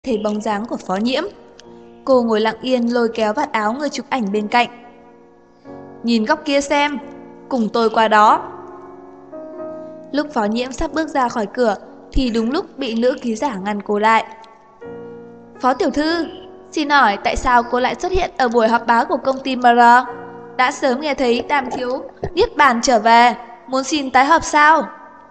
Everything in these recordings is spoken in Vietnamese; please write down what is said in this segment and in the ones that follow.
thấy bóng dáng của Phó Nhiễm. Cô ngồi lặng yên lôi kéo vạt áo người chụp ảnh bên cạnh. Nhìn góc kia xem, cùng tôi qua đó. Lúc Phó Nhiễm sắp bước ra khỏi cửa thì đúng lúc bị nữ ký giả ngăn cô lại. Phó tiểu thư, xin hỏi tại sao cô lại xuất hiện ở buổi họp báo của công ty MR? Đã sớm nghe thấy Tam thiếu niết bàn trở về, muốn xin tái họp sao?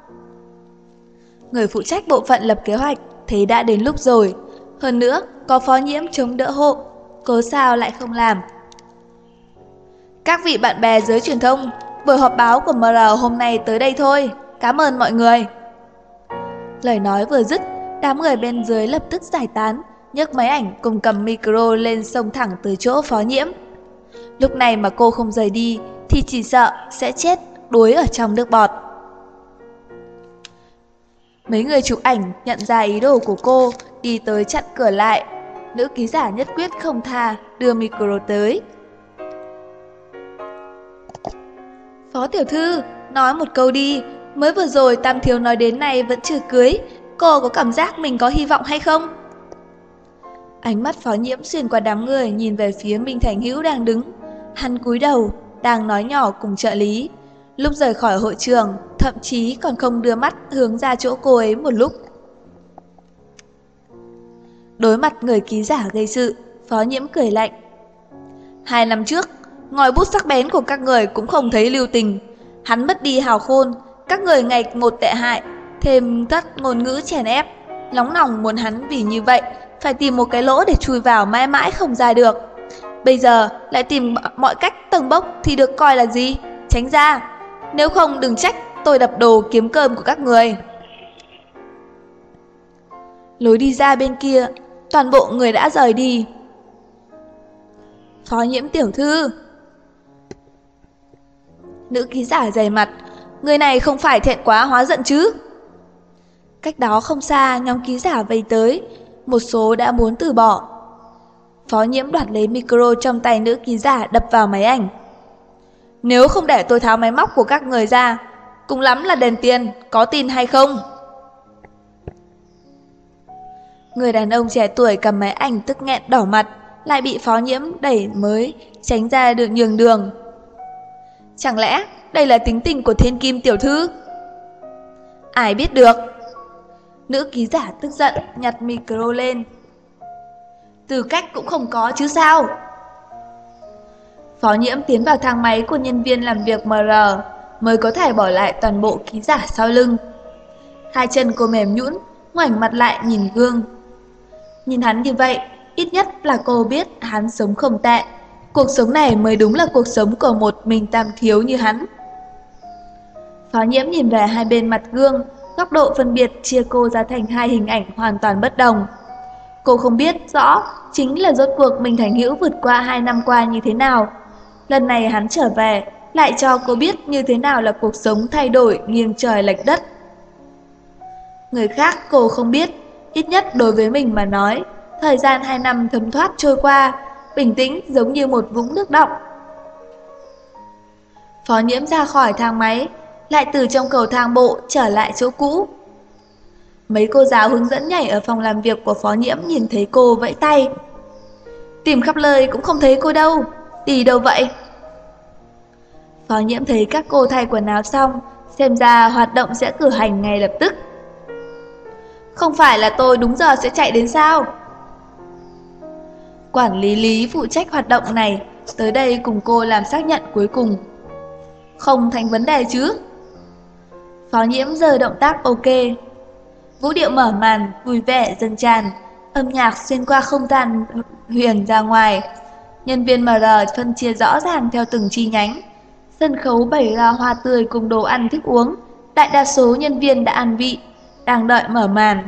Người phụ trách bộ phận lập kế hoạch thấy đã đến lúc rồi. Hơn nữa, có Phó Nhiễm chống đỡ hộ, cớ sao lại không làm? Các vị bạn bè giới truyền thông, buổi họp báo của MR hôm nay tới đây thôi. Cảm ơn mọi người. Lời nói vừa dứt, đám người bên dưới lập tức giải tán, nhấc máy ảnh cùng cầm micro lên xông thẳng tới chỗ Phó Nhiễm. Lúc này mà cô không rời đi thì chỉ sợ sẽ chết đuối ở trong nước bọt. Mấy người chụp ảnh nhận ra ý đồ của cô, đi tới chặn cửa lại. Nữ ký giả nhất quyết không tha, đưa micro tới. Phó tiểu thư, nói một câu đi, mới vừa rồi Tam thiếu nói đến này vẫn chưa cưới, cô có cảm giác mình có hy vọng hay không? Ánh mắt Phó Nhiễm xuyên qua đám người nhìn về phía Minh Thành Hữu đang đứng. Hắn cúi đầu, đang nói nhỏ cùng trợ lý. Lúc rời khỏi hội trường, thậm chí còn không đưa mắt hướng ra chỗ cô ấy một lúc. Đối mặt người ký giả gây sự, Phó Nhiễm cười lạnh. 2 năm trước, ngòi bút sắc bén của các người cũng không thấy lưu tình. Hắn mất đi hào khôn, các người ngày một tệ hại, thêm tất ngôn ngữ chèn ép. Nóng lòng muốn hắn vì như vậy, phải tìm một cái lỗ để chui vào mãi mãi không ra được. Bây giờ lại tìm mọi cách tầng bốc thì được coi là gì? Tránh ra, nếu không đừng trách tôi đập đồ kiếm cơm của các người. Lối đi ra bên kia, toàn bộ người đã rời đi. Phó Nhiễm tiểu thư. Nữ ký giả dày mặt, người này không phải thẹn quá hóa giận chứ? Cách đó không xa, nhóm ký giả vây tới, một số đã muốn từ bỏ. Phó Nhiễm đoạt lấy micro trong tay nữ ký giả đập vào máy ảnh. Nếu không để tôi tháo máy móc của các người ra, cùng lắm là đền tiền, có tin hay không? Người đàn ông trẻ tuổi cầm máy ảnh tức nghẹn đỏ mặt, lại bị Phó Nhiễm đẩy mới tránh ra được nhường đường. Chẳng lẽ đây là tính tình của Thiên Kim tiểu thư? Ai biết được? Nữ ký giả tức giận nhặt micro lên. Tư cách cũng không có chứ sao? Phó Nhiễm tiến vào thang máy của nhân viên làm việc MR mới có thể bỏ lại toàn bộ ký giả sau lưng. Hai chân cô mềm nhũn, ngoảnh mặt lại nhìn gương. Nhìn hắn như vậy, ít nhất là cô biết hắn sống không tệ. Cuộc sống này mới đúng là cuộc sống của một mình Tam thiếu như hắn. Phó Nhiễm nhìn về hai bên mặt gương, góc độ phân biệt chia cô ra thành hai hình ảnh hoàn toàn bất đồng. Cô không biết rõ chính là rốt cuộc Minh Thành Hữu vượt qua 2 năm qua như thế nào. Lần này hắn trở về, lại cho cô biết như thế nào là cuộc sống thay đổi nghiêng trời lệch đất. Người khác cô không biết, ít nhất đối với mình mà nói, thời gian 2 năm thấm thoát trôi qua, bình tĩnh giống như một vũng nước đọng. Phó Nhiễm ra khỏi thang máy, lại từ trong cầu thang bộ trở lại chỗ cũ. Mấy cô giáo hướng dẫn nhảy ở phòng làm việc của Phó Nhiễm nhìn thấy cô vẫy tay. Tìm khắp nơi cũng không thấy cô đâu, đi đâu vậy? Phó Nhiễm thấy các cô thay quần áo xong, xem ra hoạt động sẽ cử hành ngay lập tức. Không phải là tôi đúng giờ sẽ chạy đến sao? Quản lý Lý phụ trách hoạt động này, tới đây cùng cô làm xác nhận cuối cùng. Không thành vấn đề chứ? Phó Nhiễm giờ động tác ok. Vũ điệu mở màn, vui vẻ dâng tràn, âm nhạc xuyên qua không gian huyền ra ngoài. Nhân viên MR phân chia rõ ràng theo từng chi nhánh. Sân khấu bày ra hoa tươi cùng đồ ăn thức uống. Đại đa số nhân viên đã ăn vị, đang đợi mở màn.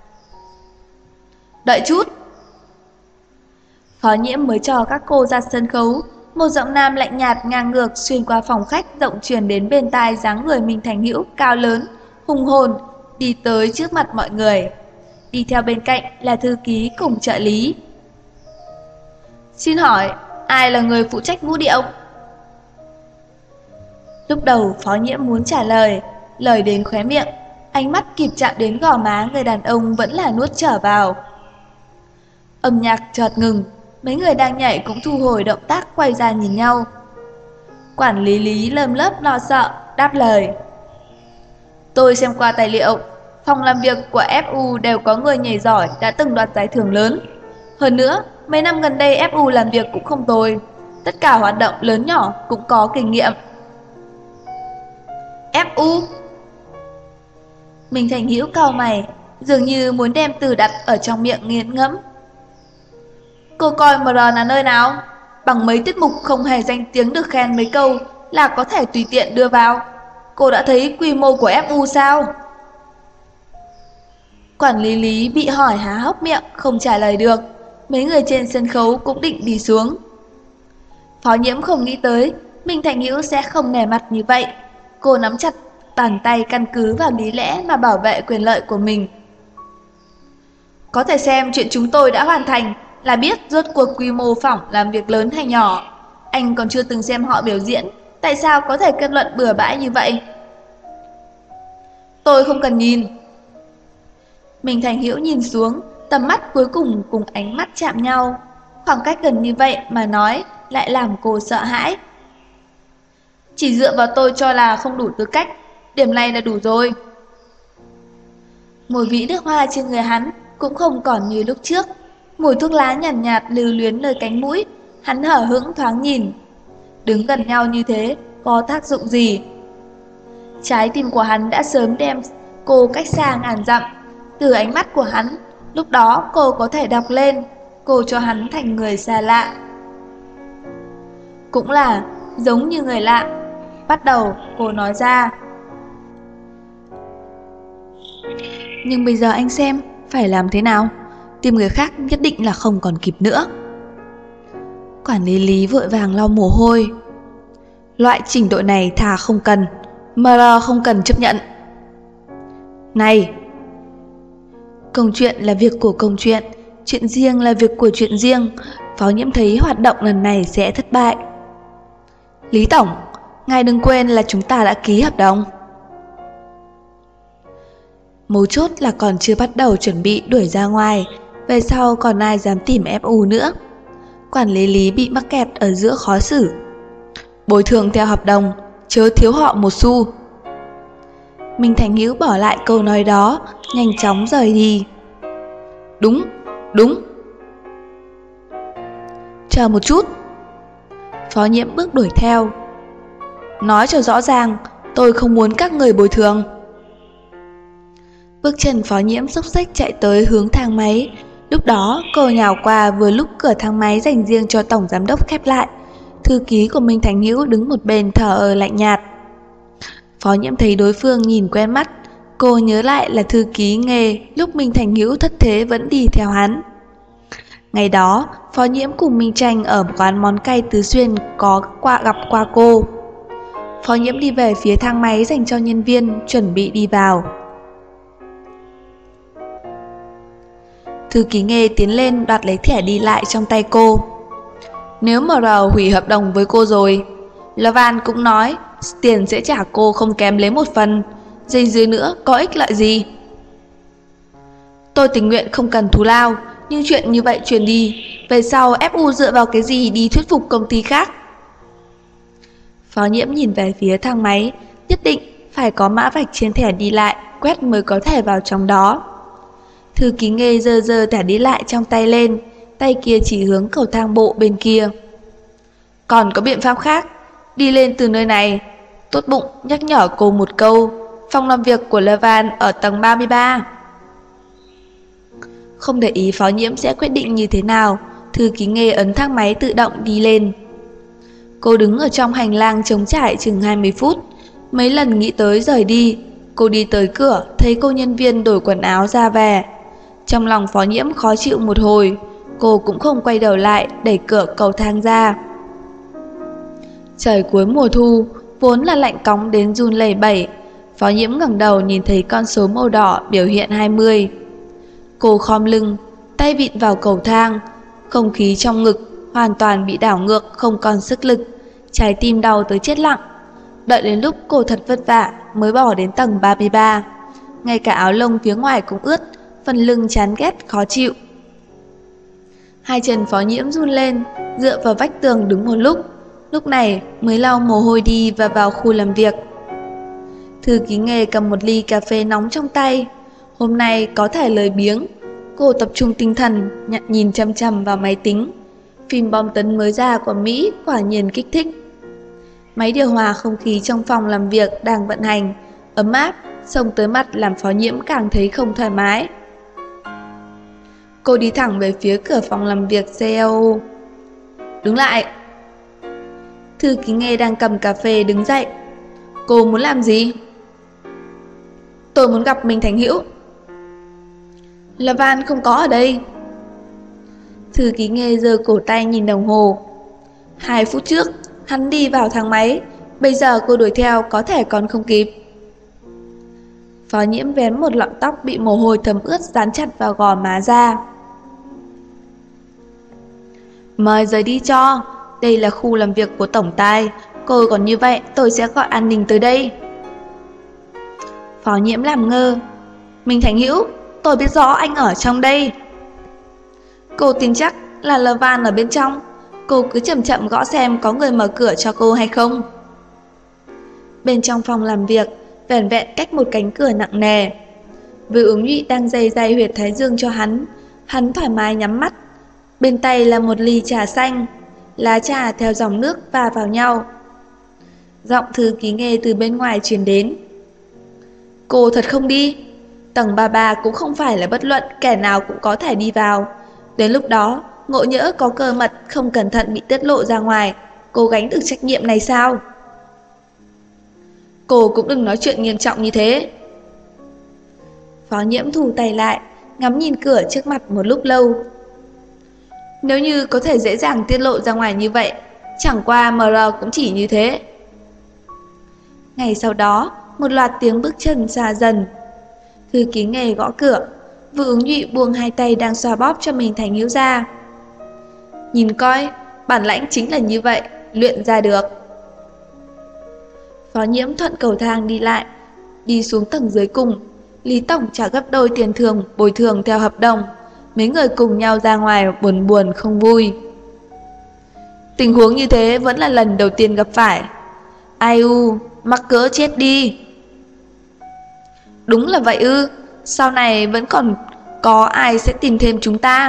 Đợi chút. Phó Nhiễm mới cho các cô ra sân khấu. Một giọng nam lạnh nhạt ngang ngược xuyên qua phòng khách rộng truyền đến bên tai dáng người Minh Thành Hữu cao lớn, hùng hồn, đi tới trước mặt mọi người. Đi theo bên cạnh là thư ký cùng trợ lý. Xin hỏi, ai là người phụ trách vũ điệu? Lúc đầu Phó Nhiễm muốn trả lời, lời đến khóe miệng, ánh mắt kịp chạm đến gò má người đàn ông vẫn là nuốt trở vào. Âm nhạc chợt ngừng, mấy người đang nhảy cũng thu hồi động tác quay ra nhìn nhau. Quản lý Lý lơm lớp lo sợ, đáp lời. Tôi xem qua tài liệu, phòng làm việc của FU đều có người nhảy giỏi đã từng đoạt giải thưởng lớn. Hơn nữa, mấy năm gần đây FU làm việc cũng không tồi, tất cả hoạt động lớn nhỏ cũng có kinh nghiệm. FU? Mình Thành Hữu cau mày, dường như muốn đem từ đặt ở trong miệng nghiền ngẫm. Cô coi MR là nơi nào? Bằng mấy tiết mục không hề danh tiếng được khen mấy câu là có thể tùy tiện đưa vào. Cô đã thấy quy mô của FU sao? Quản lý Lý bị hỏi há hốc miệng không trả lời được. Mấy người trên sân khấu cũng định đi xuống. Phó Nhiễm không nghĩ tới Minh Thành Hữu sẽ không nể mặt như vậy. Cô nắm chặt bàn tay căn cứ vào lý lẽ mà bảo vệ quyền lợi của mình. Có thể xem chuyện chúng tôi đã hoàn thành là biết rốt cuộc quy mô phỏng làm việc lớn hay nhỏ. Anh còn chưa từng xem họ biểu diễn, tại sao có thể kết luận bừa bãi như vậy? Tôi không cần nhìn. Minh Thành Hữu nhìn xuống, tầm mắt cuối cùng cùng ánh mắt chạm nhau. Khoảng cách gần như vậy mà nói lại làm cô sợ hãi. Chỉ dựa vào tôi cho là không đủ tư cách, điểm này là đủ rồi. Mùi vị nước hoa trên người hắn cũng không còn như lúc trước. Mùi thuốc lá nhàn nhạt lưu luyến nơi cánh mũi, hắn hở hững thoáng nhìn. Đứng gần nhau như thế có tác dụng gì? Trái tim của hắn đã sớm đem cô cách xa ngàn dặm. Từ ánh mắt của hắn, lúc đó cô có thể đọc lên, cô cho hắn thành người xa lạ. Cũng là giống như người lạ. Bắt đầu cô nói ra. Nhưng bây giờ anh xem phải làm thế nào? Tìm người khác nhất định là không còn kịp nữa. Quản lý Lý vội vàng lau mồ hôi. Loại trình độ này thà không cần, MR không cần chấp nhận. Này, công chuyện là việc của công chuyện, chuyện riêng là việc của chuyện riêng. Phó Nhiễm thấy hoạt động lần này sẽ thất bại. Lý Tổng, ngài đừng quên là chúng ta đã ký hợp đồng. Mấu chốt là còn chưa bắt đầu chuẩn bị đuổi ra ngoài, về sau còn ai dám tìm FU nữa. Quản lý Lý bị mắc kẹt ở giữa khó xử. Bồi thường theo hợp đồng, chớ thiếu họ một xu. Minh Thành Hữu bỏ lại câu nói đó, nhanh chóng rời đi. Đúng, đúng. Chờ một chút. Phó Nhiễm bước đuổi theo. Nói cho rõ ràng, tôi không muốn các người bồi thường. Bước chân Phó Nhiễm xốc xếch chạy tới hướng thang máy. Lúc đó cô nhào qua vừa lúc cửa thang máy dành riêng cho tổng giám đốc khép lại. Thư ký của Minh Thành Hữu đứng một bên thở ơ lạnh nhạt. Phó Nhiễm thấy đối phương nhìn quen mắt. Cô nhớ lại là thư ký nghề lúc Minh Thành Hữu thất thế vẫn đi theo hắn. Ngày đó Phó Nhiễm cùng Minh Tranh ở quán món cay Tứ Xuyên có gặp qua cô. Phó Nhiễm đi về phía thang máy dành cho nhân viên, chuẩn bị đi vào. Thư ký nghề tiến lên đoạt lấy thẻ đi lại trong tay cô. Nếu MR hủy hợp đồng với cô rồi, Lavan cũng nói tiền sẽ trả cô không kém lấy một phần, dây dưa nữa có ích lợi gì? Tôi tình nguyện không cần thù lao, nhưng chuyện như vậy truyền đi, về sau FU dựa vào cái gì đi thuyết phục công ty khác? Phó Nhiễm nhìn về phía thang máy, nhất định phải có mã vạch trên thẻ đi lại, quét mới có thể vào trong đó. Thư ký nghề giơ thẻ đi lại trong tay lên, tay kia chỉ hướng cầu thang bộ bên kia. Còn có biện pháp khác, đi lên từ nơi này. Tốt bụng nhắc nhở cô một câu, phòng làm việc của Lavan ở tầng 33. Không để ý Phó Nhiễm sẽ quyết định như thế nào, thư ký nghề ấn thang máy tự động đi lên. Cô đứng ở trong hành lang trống trải chừng 20 phút, mấy lần nghĩ tới rời đi. Cô đi tới cửa, thấy cô nhân viên đổi quần áo ra về. Trong lòng Phó Nhiễm khó chịu một hồi, cô cũng không quay đầu lại, đẩy cửa cầu thang ra. Trời cuối mùa thu, vốn là lạnh cóng đến run lẩy bẩy. Phó Nhiễm ngẩng đầu nhìn thấy con số màu đỏ biểu hiện 20. Cô khom lưng, tay vịn vào cầu thang, không khí trong ngực hoàn toàn bị đảo ngược, không còn sức lực, trái tim đau tới chết lặng. Đợi đến lúc cô thật vất vả mới bỏ đến tầng 33, ngay cả áo lông phía ngoài cũng ướt, phần lưng chán ghét khó chịu. Hai chân Phó Nhiễm run lên, dựa vào vách tường đứng một lúc này mới lau mồ hôi đi và vào khu làm việc. Thư ký nghề cầm một ly cà phê nóng trong tay. Hôm nay có thể lười biếng, cô tập trung tinh thần, nhìn chăm chăm vào máy tính. Phim bom tấn mới ra của Mỹ quả nhiên kích thích. Máy điều hòa không khí trong phòng làm việc đang vận hành, ấm áp, xông tới mặt làm Phó Nhiễm càng thấy không thoải mái. Cô đi thẳng về phía cửa phòng làm việc CEO. Đứng lại! Thư ký nghề đang cầm cà phê đứng dậy. Cô muốn làm gì? Tôi muốn gặp Minh Thành Hữu. Lavan không có ở đây. Thư ký nghề giơ cổ tay nhìn đồng hồ. 2 phút trước, hắn đi vào thang máy. Bây giờ cô đuổi theo có thể còn không kịp. Phó Nhiễm vén một lọn tóc bị mồ hôi thấm ướt dán chặt vào gò má ra. Mời rời đi cho. Đây là khu làm việc của tổng tài. Cô còn như vậy tôi sẽ gọi an ninh tới đây. Phó Nhiễm làm ngơ. Minh Thành Hữu, tôi biết rõ anh ở trong đây. Cô tin chắc là Lavan ở bên trong. Cô cứ chậm chậm gõ xem có người mở cửa cho cô hay không. Bên trong phòng làm việc, vẻn vẹn cách một cánh cửa nặng nề. Vừa Ứng Nhụy đang day huyệt thái dương cho hắn thoải mái nhắm mắt. Bên tay là một ly trà xanh, lá trà theo dòng nước va vào nhau. Giọng thư ký nghề từ bên ngoài truyền đến. Cô thật không đi. Tầng 33 cũng không phải là bất luận kẻ nào cũng có thể đi vào. Đến lúc đó, ngộ nhỡ có cơ mật không cẩn thận bị tiết lộ ra ngoài, cô gánh được trách nhiệm này sao? Cô cũng đừng nói chuyện nghiêm trọng như thế. Phó Nhiễm thu tay lại, ngắm nhìn cửa trước mặt một lúc lâu. Nếu như có thể dễ dàng tiết lộ ra ngoài như vậy, chẳng qua MR cũng chỉ như thế. Ngày sau đó, một loạt tiếng bước chân xa dần. Thư ký nghề gõ cửa. Vừa Ứng Nhụy buông hai tay đang xoa bóp cho mình Thành Hữu ra. Nhìn coi, bản lãnh chính là như vậy, luyện ra được. Phó Nhiễm thuận cầu thang đi lại, đi xuống tầng dưới cùng. Lý Tổng trả gấp đôi tiền thưởng bồi thường theo hợp đồng. Mấy người cùng nhau ra ngoài buồn buồn không vui. Tình huống như thế vẫn là lần đầu tiên gặp phải. Ai u, mắc cỡ chết đi. Đúng là vậy ư? Sau này vẫn còn có ai sẽ tìm thêm chúng ta?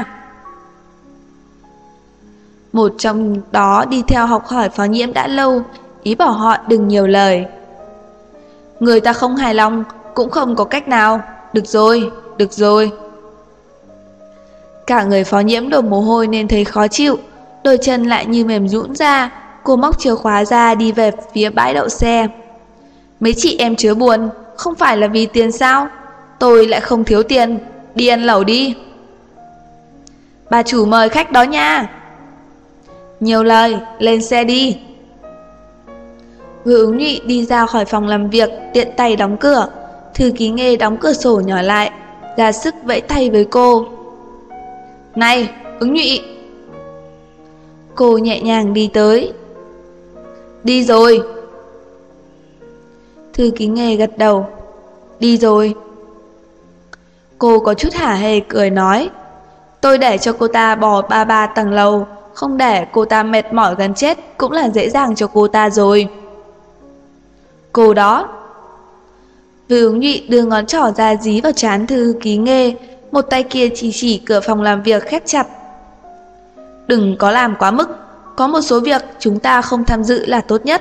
Một trong đó đi theo học hỏi Phó Nhiễm đã lâu, ý bảo họ đừng nhiều lời. Người ta không hài lòng, cũng không có cách nào. Được rồi, được rồi. Cả người Phó Nhiễm đổ mồ hôi nên thấy khó chịu, đôi chân lại như mềm nhũn ra. Cô móc chìa khóa ra đi về phía bãi đậu xe. Mấy chị em chớ buồn, không phải là vì tiền sao? Tôi lại không thiếu tiền, đi ăn lẩu đi. Bà chủ mời khách đó nha. Nhiều lời, lên xe đi. Vừa Ứng Nhụy đi ra khỏi phòng làm việc, tiện tay đóng cửa. Thư ký nghề đóng cửa sổ nhỏ lại, ra sức vẫy tay với cô. Này, Ứng Nhụy. Cô nhẹ nhàng đi tới. Đi rồi. Thư ký nghề gật đầu. Đi rồi. Cô có chút hả hê cười nói. Tôi để cho cô ta bò 33 tầng lầu, không để cô ta mệt mỏi gần chết cũng là dễ dàng cho cô ta rồi. Cô đó. Vừa Ứng Nhụy đưa ngón trỏ ra dí vào trán thư ký nghề, một tay kia chỉ cửa phòng làm việc khép chặt. Đừng có làm quá mức, có một số việc chúng ta không tham dự là tốt nhất.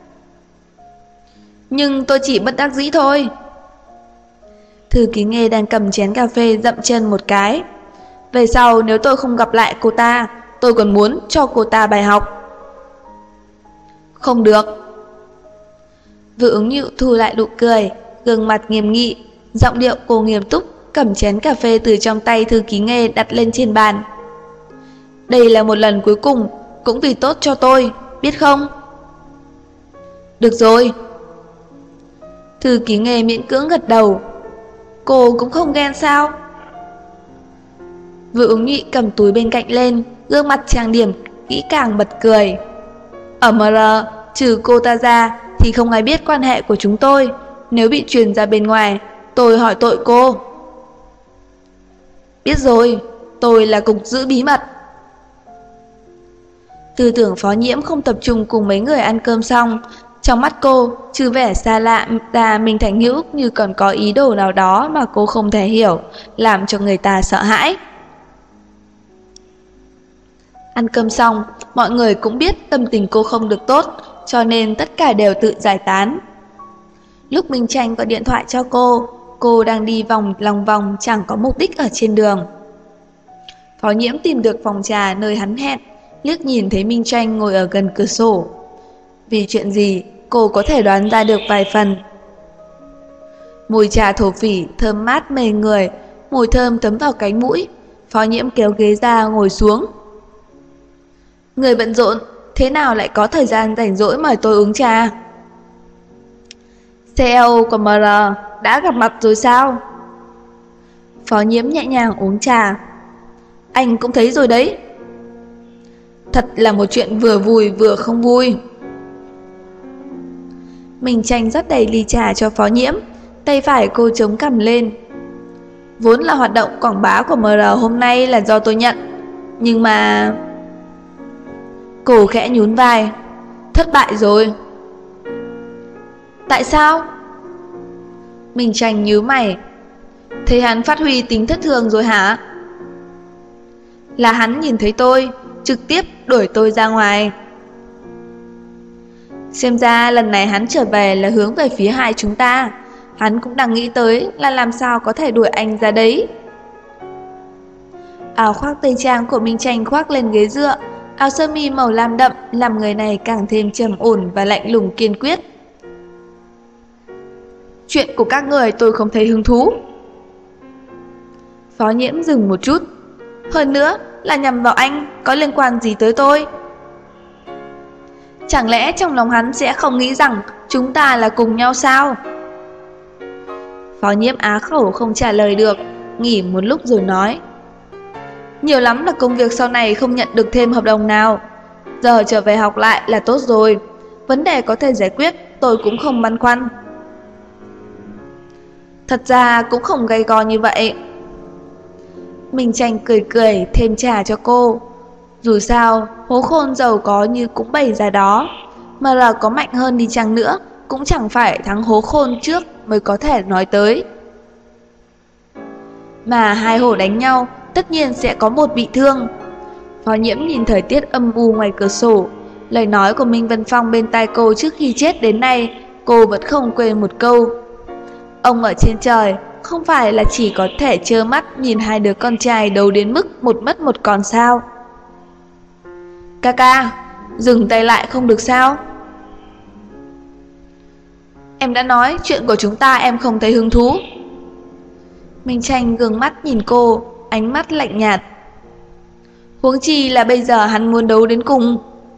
Nhưng tôi chỉ bất đắc dĩ thôi. Thư ký nghề đang cầm chén cà phê dậm chân một cái. Về sau nếu tôi không gặp lại cô ta, tôi còn muốn cho cô ta bài học. Không được. Vừa Ứng Nhụy thu lại nụ cười, gương mặt nghiêm nghị, giọng điệu cô nghiêm túc, cầm chén cà phê từ trong tay thư ký nghề đặt lên trên bàn. Đây là một lần cuối cùng, cũng vì tốt cho tôi, biết không? Được rồi. Thư ký nghề miễn cưỡng gật đầu. Cô cũng không ghen sao? Vừa Ứng Nhụy cầm túi bên cạnh lên, gương mặt trang điểm kỹ càng bật cười. Ở MR, trừ cô ta ra thì không ai biết quan hệ của chúng tôi. Nếu bị truyền ra bên ngoài, tôi hỏi tội cô. Biết rồi, tôi là cục giữ bí mật. Tư tưởng Phó Nhiễm không tập trung cùng mấy người ăn cơm xong. Trong mắt cô, trừ vẻ xa lạ ra Minh Thành Hữu như còn có ý đồ nào đó mà cô không thể hiểu, làm cho người ta sợ hãi. Ăn cơm xong, mọi người cũng biết tâm tình cô không được tốt, cho nên tất cả đều tự giải tán. Lúc Minh Tranh gọi điện thoại cho cô đang đi lòng vòng chẳng có mục đích ở trên đường. Phó Nhiễm tìm được phòng trà nơi hắn hẹn, liếc nhìn thấy Minh Tranh ngồi ở gần cửa sổ. Vì chuyện gì, cô có thể đoán ra được vài phần. Mùi trà thổ phỉ thơm mát mê người, mùi thơm thấm vào cánh mũi. Phó Nhiễm kéo ghế ra ngồi xuống. Người bận rộn, thế nào lại có thời gian rảnh rỗi mời tôi uống trà? CEO của MR đã gặp mặt rồi sao? Phó Nhiễm nhẹ nhàng uống trà. Anh cũng thấy rồi đấy. Thật là một chuyện vừa vui vừa không vui. Minh Tranh rót đầy ly trà cho Phó Nhiễm, tay phải cô chống cằm lên. Vốn là hoạt động quảng bá của MR hôm nay là do tôi nhận, nhưng mà... Cô khẽ nhún vai. Thất bại rồi. Tại sao? Minh Tranh nhíu mày. Thấy hắn phát huy tính thất thường rồi hả? Là hắn nhìn thấy tôi, trực tiếp đuổi tôi ra ngoài. Xem ra lần này hắn trở về là hướng về phía hai chúng ta. Hắn cũng đang nghĩ tới là làm sao có thể đuổi anh ra đấy. Áo khoác tây trang của Minh Tranh khoác lên ghế dựa, áo sơ mi màu lam đậm làm người này càng thêm trầm ổn và lạnh lùng kiên quyết. Chuyện của các người tôi không thấy hứng thú. Phó Nhiễm dừng một chút. Hơn nữa là nhằm vào anh, có liên quan gì tới tôi? Chẳng lẽ trong lòng hắn sẽ không nghĩ rằng chúng ta là cùng nhau sao? Phó Nhiễm á khẩu không trả lời được, nghỉ một lúc rồi nói. Nhiều lắm là công việc sau này không nhận được thêm hợp đồng nào. Giờ trở về học lại là tốt rồi. Vấn đề có thể giải quyết, tôi cũng không băn khoăn. Thật ra cũng không gay go như vậy. Minh Tranh cười cười thêm trà cho cô. Dù sao, hố khôn giàu có như cũng bày ra đó, mà là có mạnh hơn đi chăng nữa cũng chẳng phải thắng hố khôn trước mới có thể nói tới. Mà hai hổ đánh nhau, tất nhiên sẽ có một bị thương. Phó Nhiễm nhìn thời tiết âm u ngoài cửa sổ. Lời nói của Minh Vân Phong bên tai cô trước khi chết đến nay, cô vẫn không quên một câu. Ông ở trên trời không phải là chỉ có thể trơ mắt nhìn hai đứa con trai đấu đến mức một mất một còn sao? Ca, dừng tay lại không được sao? Em đã nói chuyện của chúng ta em không thấy hứng thú. Minh Tranh gương mắt nhìn cô, ánh mắt lạnh nhạt. Huống chi là bây giờ hắn muốn đấu đến cùng.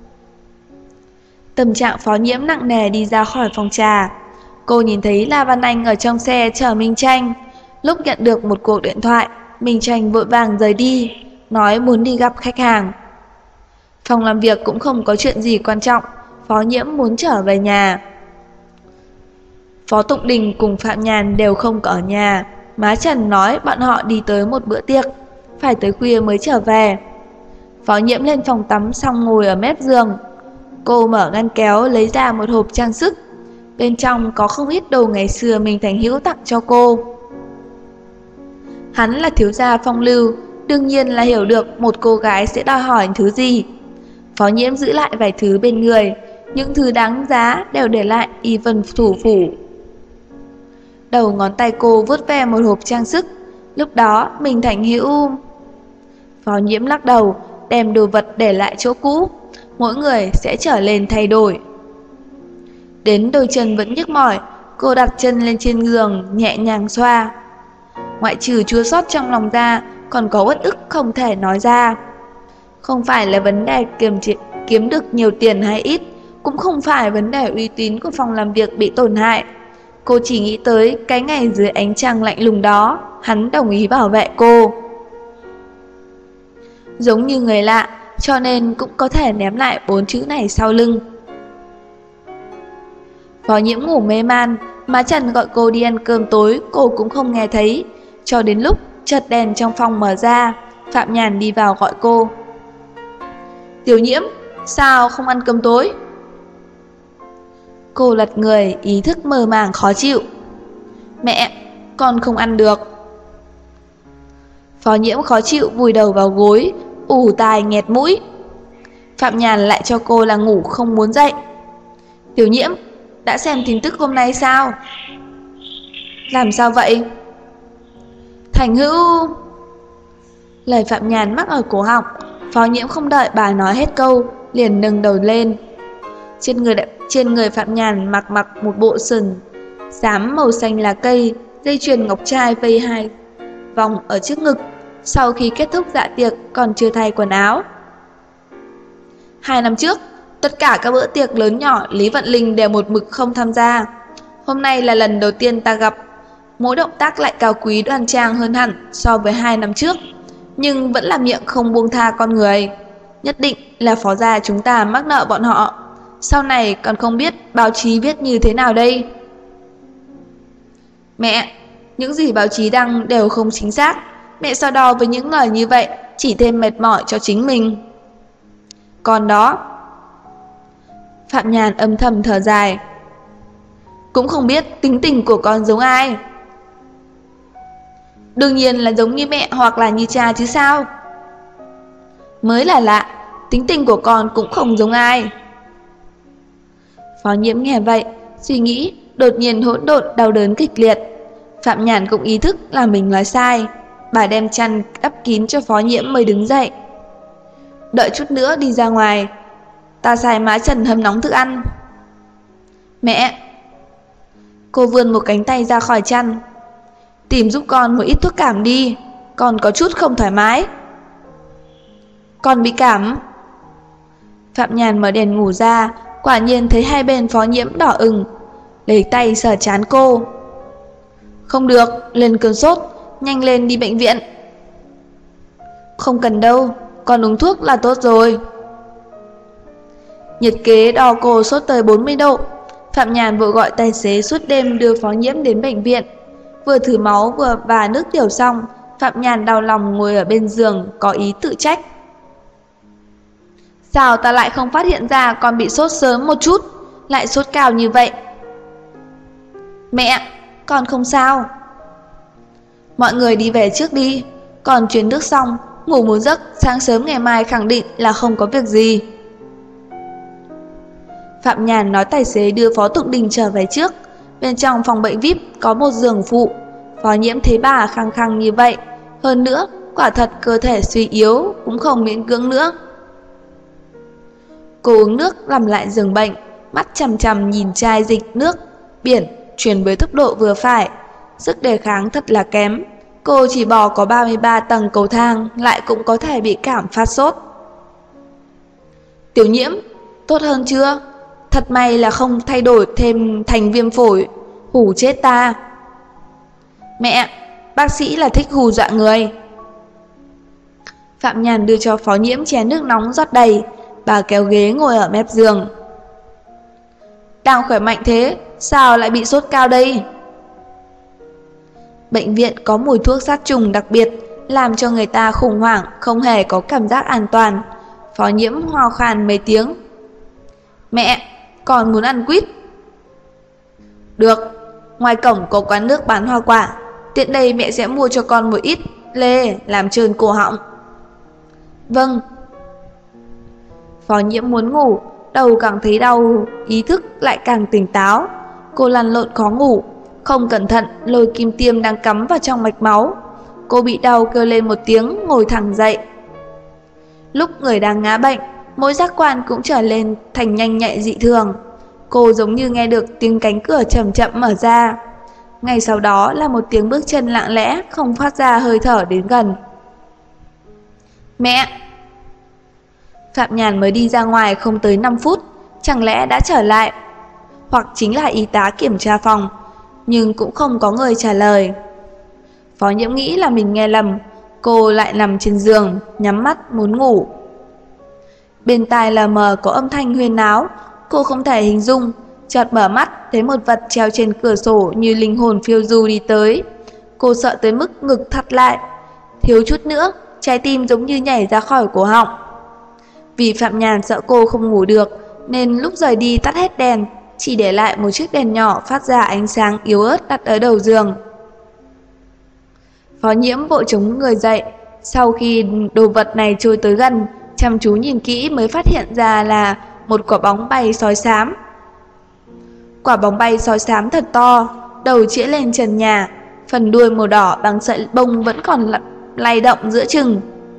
Tâm trạng Phó Nhiễm nặng nề đi ra khỏi phòng trà. Cô nhìn thấy La Văn Anh ở trong xe chờ Minh Tranh. Lúc nhận được một cuộc điện thoại, Minh Tranh vội vàng rời đi, nói muốn đi gặp khách hàng. Phòng làm việc cũng không có chuyện gì quan trọng, Phó Nhiễm muốn trở về nhà. Phó Tụng Đình cùng Phạm Nhàn đều không có ở nhà. Má Trần nói bọn họ đi tới một bữa tiệc, phải tới khuya mới trở về. Phó Nhiễm lên phòng tắm xong ngồi ở mép giường. Cô mở ngăn kéo lấy ra một hộp trang sức. Bên trong có không ít đồ ngày xưa Minh Thành Hữu tặng cho cô. Hắn là thiếu gia phong lưu, đương nhiên là hiểu được một cô gái sẽ đòi hỏi thứ gì. Phó Nhiễm giữ lại vài thứ bên người, những thứ đáng giá đều để lại y vân thủ phủ. Đầu ngón tay cô vuốt ve một hộp trang sức. Lúc đó Minh Thành Hữu... Phó Nhiễm lắc đầu, đem đồ vật để lại chỗ cũ. Mỗi người sẽ trở lên thay đổi. Đến đôi chân vẫn nhức mỏi, cô đặt chân lên trên giường nhẹ nhàng xoa. Ngoại trừ chua xót trong lòng ra, còn có uất ức không thể nói ra. Không phải là vấn đề kiếm được nhiều tiền hay ít, cũng không phải vấn đề uy tín của phòng làm việc bị tổn hại. Cô chỉ nghĩ tới cái ngày dưới ánh trăng lạnh lùng đó, hắn đồng ý bảo vệ cô. Giống như người lạ, cho nên cũng có thể ném lại 4 chữ này sau lưng. Phó Nhiễm ngủ mê man, má Trần gọi cô đi ăn cơm tối, cô cũng không nghe thấy. Cho đến lúc chợt đèn trong phòng mở ra, Phạm Nhàn đi vào gọi cô. Tiểu Nhiễm, sao không ăn cơm tối? Cô lật người, ý thức mơ màng khó chịu. Mẹ, con không ăn được. Phó Nhiễm khó chịu vùi đầu vào gối, ù tai nghẹt mũi. Phạm Nhàn lại cho cô là ngủ không muốn dậy. Tiểu Nhiễm, đã xem tin tức hôm nay sao? Làm sao vậy? Thành Hữu... Lời Phạm Nhàn mắc ở cổ họng. Phó Nhiễm không đợi bà nói hết câu, liền nâng đầu lên. Trên người Phạm Nhàn mặc một bộ sườn xám màu xanh lá cây, dây chuyền ngọc trai vây 2 vòng ở trước ngực. Sau khi kết thúc dạ tiệc còn chưa thay quần áo. 2 năm trước, tất cả các bữa tiệc lớn nhỏ Lý Vận Linh đều một mực không tham gia. Hôm nay là lần đầu tiên ta gặp, mỗi động tác lại cao quý đoan trang hơn hẳn so với 2 năm trước, nhưng vẫn là miệng không buông tha con người. Nhất định là Phó gia chúng ta mắc nợ bọn họ. Sau này còn không biết báo chí viết như thế nào đây. Mẹ, những gì báo chí đăng đều không chính xác. Mẹ so đo với những lời như vậy chỉ thêm mệt mỏi cho chính mình. Còn đó... Phạm Nhàn âm thầm thở dài. Cũng không biết tính tình của con giống ai. Đương nhiên là giống như mẹ hoặc là như cha chứ sao. Mới là lạ, tính tình của con cũng không giống ai. Phó Nhiễm nghe vậy, suy nghĩ đột nhiên hỗn độn đau đớn kịch liệt. Phạm Nhàn cũng ý thức là mình nói sai. Bà đem chăn đắp kín cho Phó Nhiễm mới đứng dậy. Đợi chút nữa đi ra ngoài, ta xài má trần hâm nóng thức ăn. Mẹ! Cô vươn một cánh tay ra khỏi chăn. Tìm giúp con một ít thuốc cảm đi, con có chút không thoải mái. Con bị cảm. Phạm Nhàn mở đèn ngủ ra, quả nhiên thấy hai bên Phó Nhiễm đỏ ửng, lấy tay sờ trán cô. Không được, lên cơn sốt, nhanh lên đi bệnh viện. Không cần đâu, con uống thuốc là tốt rồi. Nhiệt kế đo cô sốt tới 40 độ. Phạm Nhàn vội gọi tài xế suốt đêm đưa Phó Nhiễm đến bệnh viện. Vừa thử máu vừa và nước tiểu xong, Phạm Nhàn đau lòng ngồi ở bên giường, có ý tự trách. Sao ta lại không phát hiện ra con bị sốt sớm một chút, lại sốt cao như vậy? Mẹ, con không sao. Mọi người đi về trước đi, còn truyền nước xong, ngủ một giấc, sáng sớm ngày mai khẳng định là không có việc gì. Phạm Nhàn nói tài xế đưa Phó Tụng Đình trở về trước. Bên trong phòng bệnh VIP có một giường phụ. Phó Nhiễm thấy bà khăng khăng như vậy, hơn nữa quả thật cơ thể suy yếu, cũng không miễn cưỡng nữa. Cô uống nước nằm lại giường bệnh, mắt chằm chằm nhìn chai dịch nước biển chuyển với tốc độ vừa phải. Sức đề kháng thật là kém. Cô chỉ bò có 33 tầng cầu thang lại cũng có thể bị cảm phát sốt. Tiểu Nhiễm, tốt hơn chưa? Thật may là không thay đổi thêm thành viêm phổi, hù chết ta. Mẹ, bác sĩ là thích hù dọa người. Phạm Nhàn đưa cho Phó Nhiễm chén nước nóng rót đầy. Bà kéo ghế ngồi ở mép giường. Đang khỏe mạnh thế, sao lại bị sốt cao đây? Bệnh viện có mùi thuốc sát trùng đặc biệt, làm cho người ta khủng hoảng, không hề có cảm giác an toàn. Phó Nhiễm ho khan mấy tiếng. Mẹ, con muốn ăn quýt. Được, ngoài cổng có quán nước bán hoa quả, tiện đây mẹ sẽ mua cho con một ít lê làm trơn cổ họng. Vâng. Phó Nhiễm muốn ngủ, đầu càng thấy đau, ý thức lại càng tỉnh táo. Cô lăn lộn khó ngủ, không cẩn thận lôi kim tiêm đang cắm vào trong mạch máu. Cô bị đau kêu lên một tiếng, ngồi thẳng dậy. Lúc người đang ngã bệnh, mỗi giác quan cũng trở lên thành nhanh nhạy dị thường. Cô giống như nghe được tiếng cánh cửa chậm chậm mở ra. Ngay sau đó là một tiếng bước chân lặng lẽ, không phát ra hơi thở đến gần. Mẹ! Phạm Nhàn mới đi ra ngoài không tới 5 phút, chẳng lẽ đã trở lại? Hoặc chính là y tá kiểm tra phòng, nhưng cũng không có người trả lời. Phó Nhiễm nghĩ là mình nghe lầm, cô lại nằm trên giường, nhắm mắt muốn ngủ. Bên tai lờ mờ có âm thanh huyên náo, cô không thể hình dung, chợt mở mắt thấy một vật treo trên cửa sổ như linh hồn phiêu du đi tới. Cô sợ tới mức ngực thắt lại, thiếu chút nữa, trái tim giống như nhảy ra khỏi cổ họng. Vì Phạm Nhàn sợ cô không ngủ được, nên lúc rời đi tắt hết đèn, chỉ để lại một chiếc đèn nhỏ phát ra ánh sáng yếu ớt đặt ở đầu giường. Phó Nhiễm vội chống người dậy, sau khi đồ vật này trôi tới gần, chăm chú nhìn kỹ mới phát hiện ra là một quả bóng bay sói xám. Quả bóng bay sói xám thật to, đầu chĩa lên trần nhà, phần đuôi màu đỏ bằng sợi bông vẫn còn lay động giữa chừng.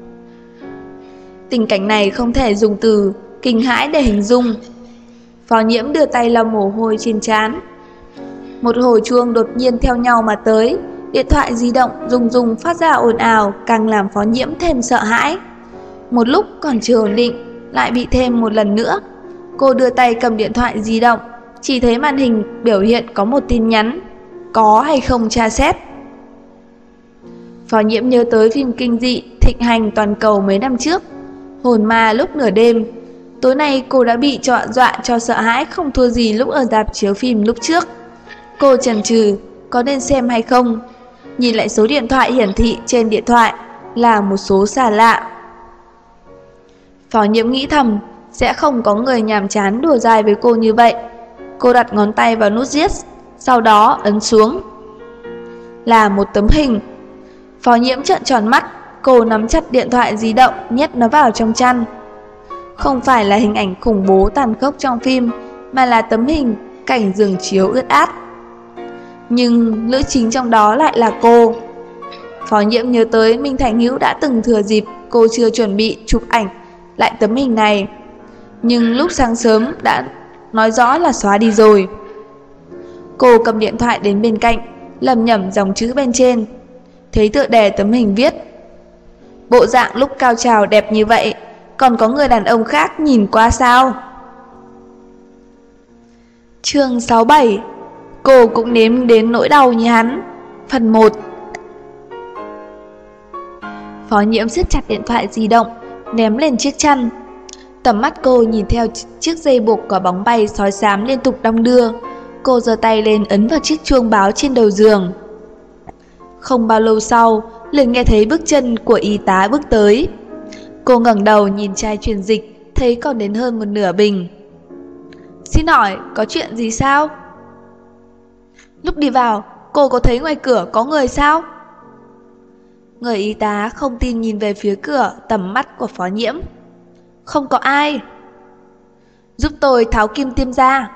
Tình cảnh này không thể dùng từ kinh hãi để hình dung. Phó Nhiễm đưa tay lau mồ hôi trên trán. Một hồi chuông đột nhiên theo nhau mà tới, điện thoại di động rung rung phát ra ồn ào, càng làm Phó Nhiễm thêm sợ hãi. Một lúc còn chưa ổn định, lại bị thêm một lần nữa. Cô đưa tay cầm điện thoại di động, chỉ thấy màn hình biểu hiện có một tin nhắn, có hay không tra xét. Phó Nhiễm nhớ tới phim kinh dị thịnh hành toàn cầu mấy năm trước, Hồn Ma lúc nửa đêm. Tối nay cô đã bị dọa cho sợ hãi không thua gì lúc ở rạp chiếu phim lúc trước. Cô chần chừ có nên xem hay không. Nhìn lại số điện thoại hiển thị trên điện thoại là một số xa lạ. Phó Nhiễm nghĩ thầm, sẽ không có người nhàm chán đùa dài với cô như vậy. Cô đặt ngón tay vào nút yes, sau đó ấn xuống. Là một tấm hình. Phó Nhiễm trợn tròn mắt, cô nắm chặt điện thoại di động, nhét nó vào trong chăn. Không phải là hình ảnh khủng bố tàn khốc trong phim, mà là tấm hình cảnh giường chiếu ướt át. Nhưng nữ chính trong đó lại là cô. Phó Nhiễm nhớ tới Minh Thành Hữu đã từng thừa dịp cô chưa chuẩn bị chụp ảnh lại tấm hình này, nhưng lúc sáng sớm đã nói rõ là xóa đi rồi. Cô cầm điện thoại đến bên cạnh, lẩm nhẩm dòng chữ bên trên. Thấy tựa đề tấm hình viết: bộ dạng lúc cao trào đẹp như vậy, còn có người đàn ông khác nhìn qua sao? Chương 67. Cô cũng nếm đến nỗi đau như hắn. Phần 1. Phó Nhiễm siết chặt điện thoại di động, ném lên chiếc chăn. Tầm mắt cô nhìn theo chiếc dây buộc quả bóng bay sói xám liên tục đong đưa. Cô giơ tay lên ấn vào chiếc chuông báo trên đầu giường. Không bao lâu sau, liền nghe thấy bước chân của y tá bước tới. Cô ngẩng đầu nhìn chai truyền dịch, thấy còn đến hơn một nửa bình. Xin hỏi, có chuyện gì sao? Lúc đi vào, cô có thấy ngoài cửa có người sao? Người y tá không tin nhìn về phía cửa, tầm mắt của Phó Nhiễm. Không có ai. Giúp tôi tháo kim tiêm ra.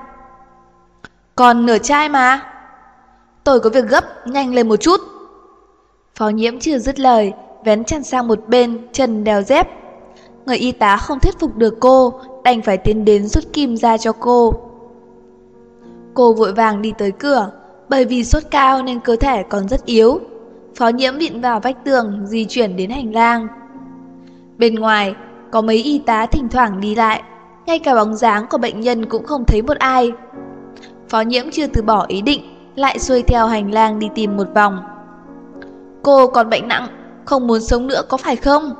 Còn nửa chai mà. Tôi có việc gấp, nhanh lên một chút. Phó Nhiễm chưa dứt lời, vén chăn sang một bên, chân đeo dép. Người y tá không thuyết phục được cô, đành phải tiến đến rút kim ra cho cô. Cô vội vàng đi tới cửa, bởi vì sốt cao nên cơ thể còn rất yếu. Phó Nhiễm vịn vào vách tường, di chuyển đến hành lang. Bên ngoài, có mấy y tá thỉnh thoảng đi lại, ngay cả bóng dáng của bệnh nhân cũng không thấy một ai. Phó Nhiễm chưa từ bỏ ý định, lại xuôi theo hành lang đi tìm một vòng. Cô còn bệnh nặng, không muốn sống nữa có phải không?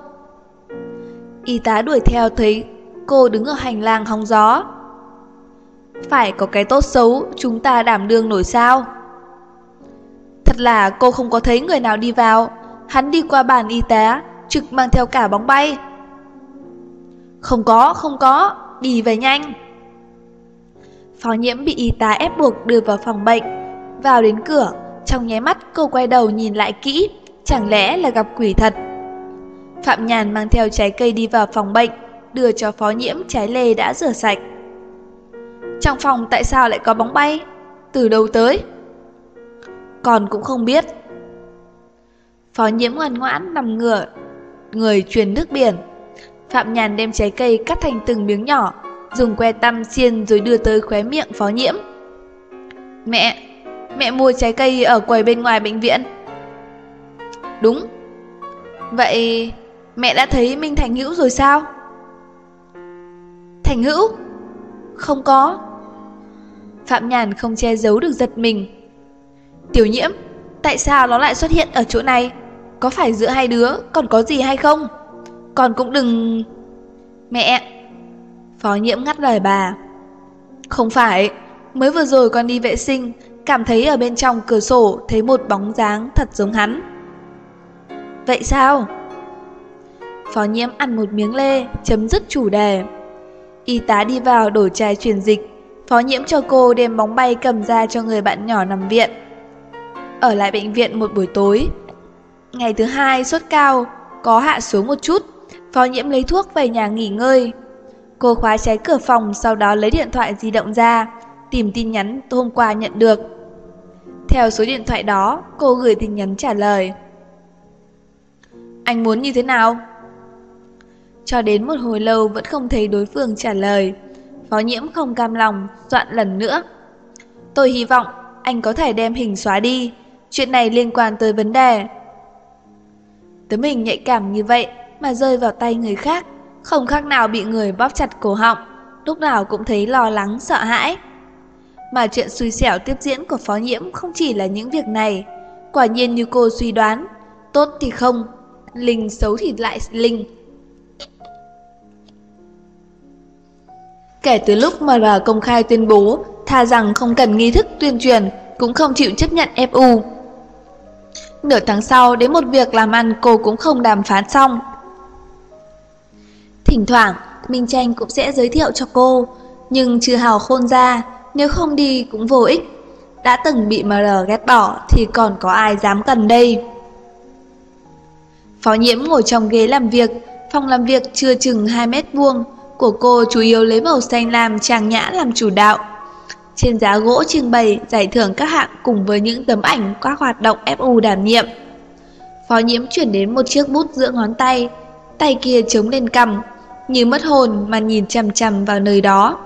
Y tá đuổi theo thấy cô đứng ở hành lang hóng gió. Phải có cái tốt xấu chúng ta đảm đương nổi sao? Thật là cô không có thấy người nào đi vào. Hắn đi qua bàn y tá, trực mang theo cả bóng bay. Không có, đi về nhanh. Phó Nhiễm bị y tá ép buộc đưa vào phòng bệnh. Vào đến cửa, trong nháy mắt cô quay đầu nhìn lại kỹ, chẳng lẽ là gặp quỷ thật. Phạm Nhàn mang theo trái cây đi vào phòng bệnh, đưa cho Phó Nhiễm trái lê đã rửa sạch. Trong phòng tại sao lại có bóng bay? Từ đâu tới? Con cũng không biết. Phó Nhiễm ngoan ngoãn nằm ngửa người truyền nước biển. Phạm Nhàn đem trái cây cắt thành từng miếng nhỏ, dùng que tăm xiên rồi đưa tới khóe miệng Phó Nhiễm. Mẹ mua trái cây ở quầy bên ngoài bệnh viện. Đúng. Vậy mẹ đã thấy Minh Thành Hữu rồi sao? Thành Hữu? Không có. Phạm Nhàn không che giấu được giật mình. Tiểu Nhiễm, tại sao nó lại xuất hiện ở chỗ này? Có phải giữa hai đứa còn có gì hay không? Con cũng đừng... Mẹ! Phó Nhiễm ngắt lời bà. Không phải, mới vừa rồi con đi vệ sinh, cảm thấy ở bên trong cửa sổ thấy một bóng dáng thật giống hắn. Vậy sao? Phó Nhiễm ăn một miếng lê, chấm dứt chủ đề. Y tá đi vào đổi chai truyền dịch. Phó Nhiễm cho cô đem bóng bay cầm ra cho người bạn nhỏ nằm viện. Ở lại bệnh viện một buổi tối. Ngày thứ hai sốt cao, có hạ xuống một chút. Phó Nhiễm lấy thuốc về nhà nghỉ ngơi. Cô khóa trái cửa phòng, sau đó lấy điện thoại di động ra, tìm tin nhắn hôm qua nhận được. Theo số điện thoại đó, cô gửi tin nhắn trả lời. Anh muốn như thế nào? Cho đến một hồi lâu vẫn không thấy đối phương trả lời. Phó Nhiễm không cam lòng, soạn lần nữa. Tôi hy vọng anh có thể đem hình xóa đi. Chuyện này liên quan tới vấn đề. Tấm hình nhạy cảm như vậy mà rơi vào tay người khác, không khác nào bị người bóp chặt cổ họng, lúc nào cũng thấy lo lắng sợ hãi. Mà chuyện xui xẻo tiếp diễn của Phó Nhiễm không chỉ là những việc này. Quả nhiên như cô suy đoán, tốt thì không, linh xấu thì lại linh. Kể từ lúc MR công khai tuyên bố thà rằng không cần nghi thức tuyên truyền cũng không chịu chấp nhận FU. Nửa tháng sau đến một việc làm ăn cô cũng không đàm phán xong. Thỉnh thoảng Minh Tranh cũng sẽ giới thiệu cho cô, nhưng trừ Hào Khôn ra, nếu không đi cũng vô ích. Đã từng bị MR ghét bỏ thì còn có ai dám cần đây. Phó Nhiễm ngồi trong ghế làm việc. Phòng làm việc chưa chừng 2 mét vuông của cô chủ yếu lấy màu xanh lam trang nhã làm chủ đạo. Trên giá gỗ trưng bày giải thưởng các hạng cùng với những tấm ảnh các hoạt động FU đảm nhiệm. Phó Nhiễm chuyển đến một chiếc bút giữa ngón tay, tay kia chống lên cằm, như mất hồn mà nhìn chằm chằm vào nơi đó.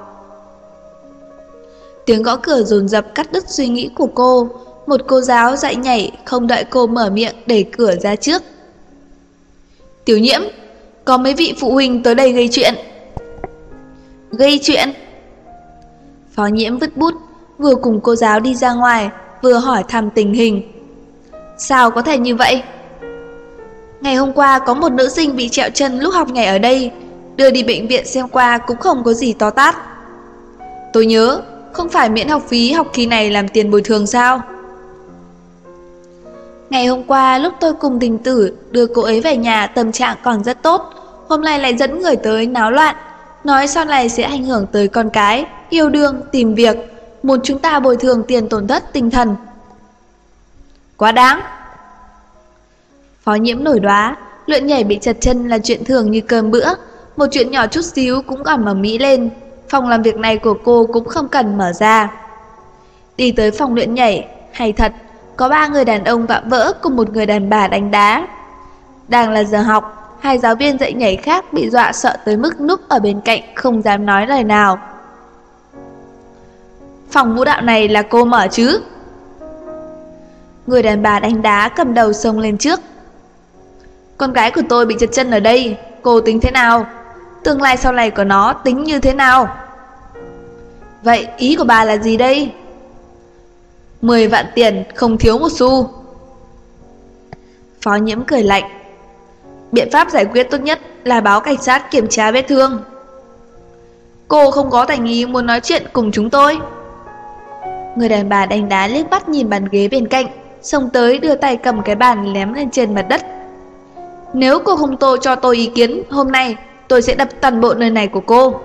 Tiếng gõ cửa dồn dập cắt đứt suy nghĩ của cô. Một cô giáo dạy nhảy không đợi cô mở miệng đẩy cửa ra trước. Tiểu Nhiễm, có mấy vị phụ huynh tới đây gây chuyện. Gây chuyện? Phó Nhiễm vứt bút, vừa cùng cô giáo đi ra ngoài, vừa hỏi thăm tình hình. Sao có thể như vậy? Ngày hôm qua có một nữ sinh bị trẹo chân lúc học nhảy ở đây, đưa đi bệnh viện xem qua cũng không có gì to tát. Tôi nhớ, không phải miễn học phí học kỳ này làm tiền bồi thường sao? Ngày hôm qua lúc tôi cùng Tình Tử đưa cô ấy về nhà tâm trạng còn rất tốt, hôm nay lại dẫn người tới náo loạn, nói sau này sẽ ảnh hưởng tới con cái, yêu đương, tìm việc, muốn chúng ta bồi thường tiền tổn thất tinh thần. Quá đáng. Phó Nhiễm nổi đoá, luyện nhảy bị chật chân là chuyện thường như cơm bữa, một chuyện nhỏ chút xíu cũng còn ầm ĩ lên. Phòng làm việc này của cô cũng không cần mở ra. Đi tới phòng luyện nhảy, hay thật, có 3 người đàn ông vạm vỡ cùng một người đàn bà đánh đá. Đang là giờ học, 2 giáo viên dạy nhảy khác bị dọa sợ tới mức núp ở bên cạnh không dám nói lời nào. Phòng vũ đạo này là cô mở chứ? Người đàn bà đánh đá cầm đầu xông lên trước. Con gái của tôi bị chật chân ở đây, cô tính thế nào? Tương lai sau này của nó tính như thế nào? Vậy ý của bà là gì đây? 10 vạn tiền, không thiếu một xu. Phó Nhiễm cười lạnh. Biện pháp giải quyết tốt nhất là báo cảnh sát kiểm tra vết thương. Cô không có thành ý muốn nói chuyện cùng chúng tôi. Người đàn bà đánh đá liếc mắt nhìn bàn ghế bên cạnh, xông tới đưa tay cầm cái bàn ném lên trên mặt đất. Nếu cô không cho tôi ý kiến, hôm nay tôi sẽ đập toàn bộ nơi này của cô.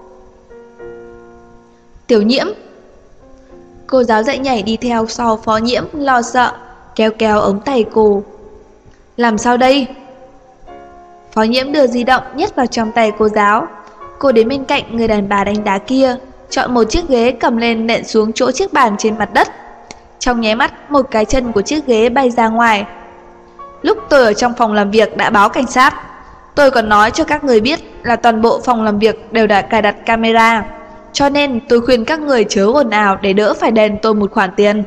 Tiểu Nhiễm. Cô giáo dạy nhảy đi theo sau Phó Nhiễm lo sợ, kéo kéo ống tay cô. Làm sao đây? Phó Nhiễm đưa di động nhét vào trong tay cô giáo. Cô đến bên cạnh người đàn bà đánh đá kia, chọn một chiếc ghế cầm lên nện xuống chỗ chiếc bàn trên mặt đất. Trong nháy mắt, một cái chân của chiếc ghế bay ra ngoài. Lúc tôi ở trong phòng làm việc đã báo cảnh sát. Tôi còn nói cho các người biết là toàn bộ phòng làm việc đều đã cài đặt camera. Cho nên tôi khuyên các người chớ ồn ào để đỡ phải đền tôi một khoản tiền.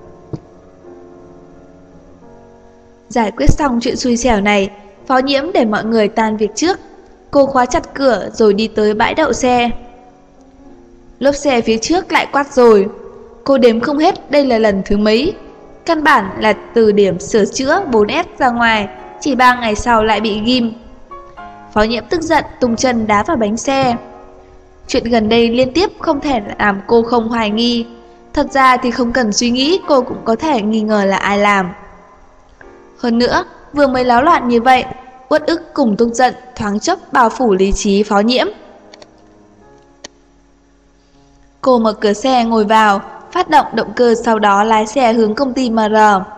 Giải quyết xong chuyện xui xẻo này, Phó Nhiễm để mọi người tan việc trước. Cô khóa chặt cửa rồi đi tới bãi đậu xe. Lốp xe phía trước lại quát rồi. Cô đếm không hết đây là lần thứ mấy. Căn bản là từ điểm sửa chữa 4S ra ngoài, chỉ 3 ngày sau lại bị ghim. Phó Nhiễm tức giận tung chân đá vào bánh xe. Chuyện gần đây liên tiếp không thể làm cô không hoài nghi. Thật ra thì không cần suy nghĩ cô cũng có thể nghi ngờ là ai làm. Hơn nữa, vừa mới náo loạn như vậy, uất ức cùng tức giận thoáng chốc bao phủ lý trí Phó Nhiễm. Cô mở cửa xe ngồi vào, phát động động cơ, sau đó lái xe hướng công ty MR.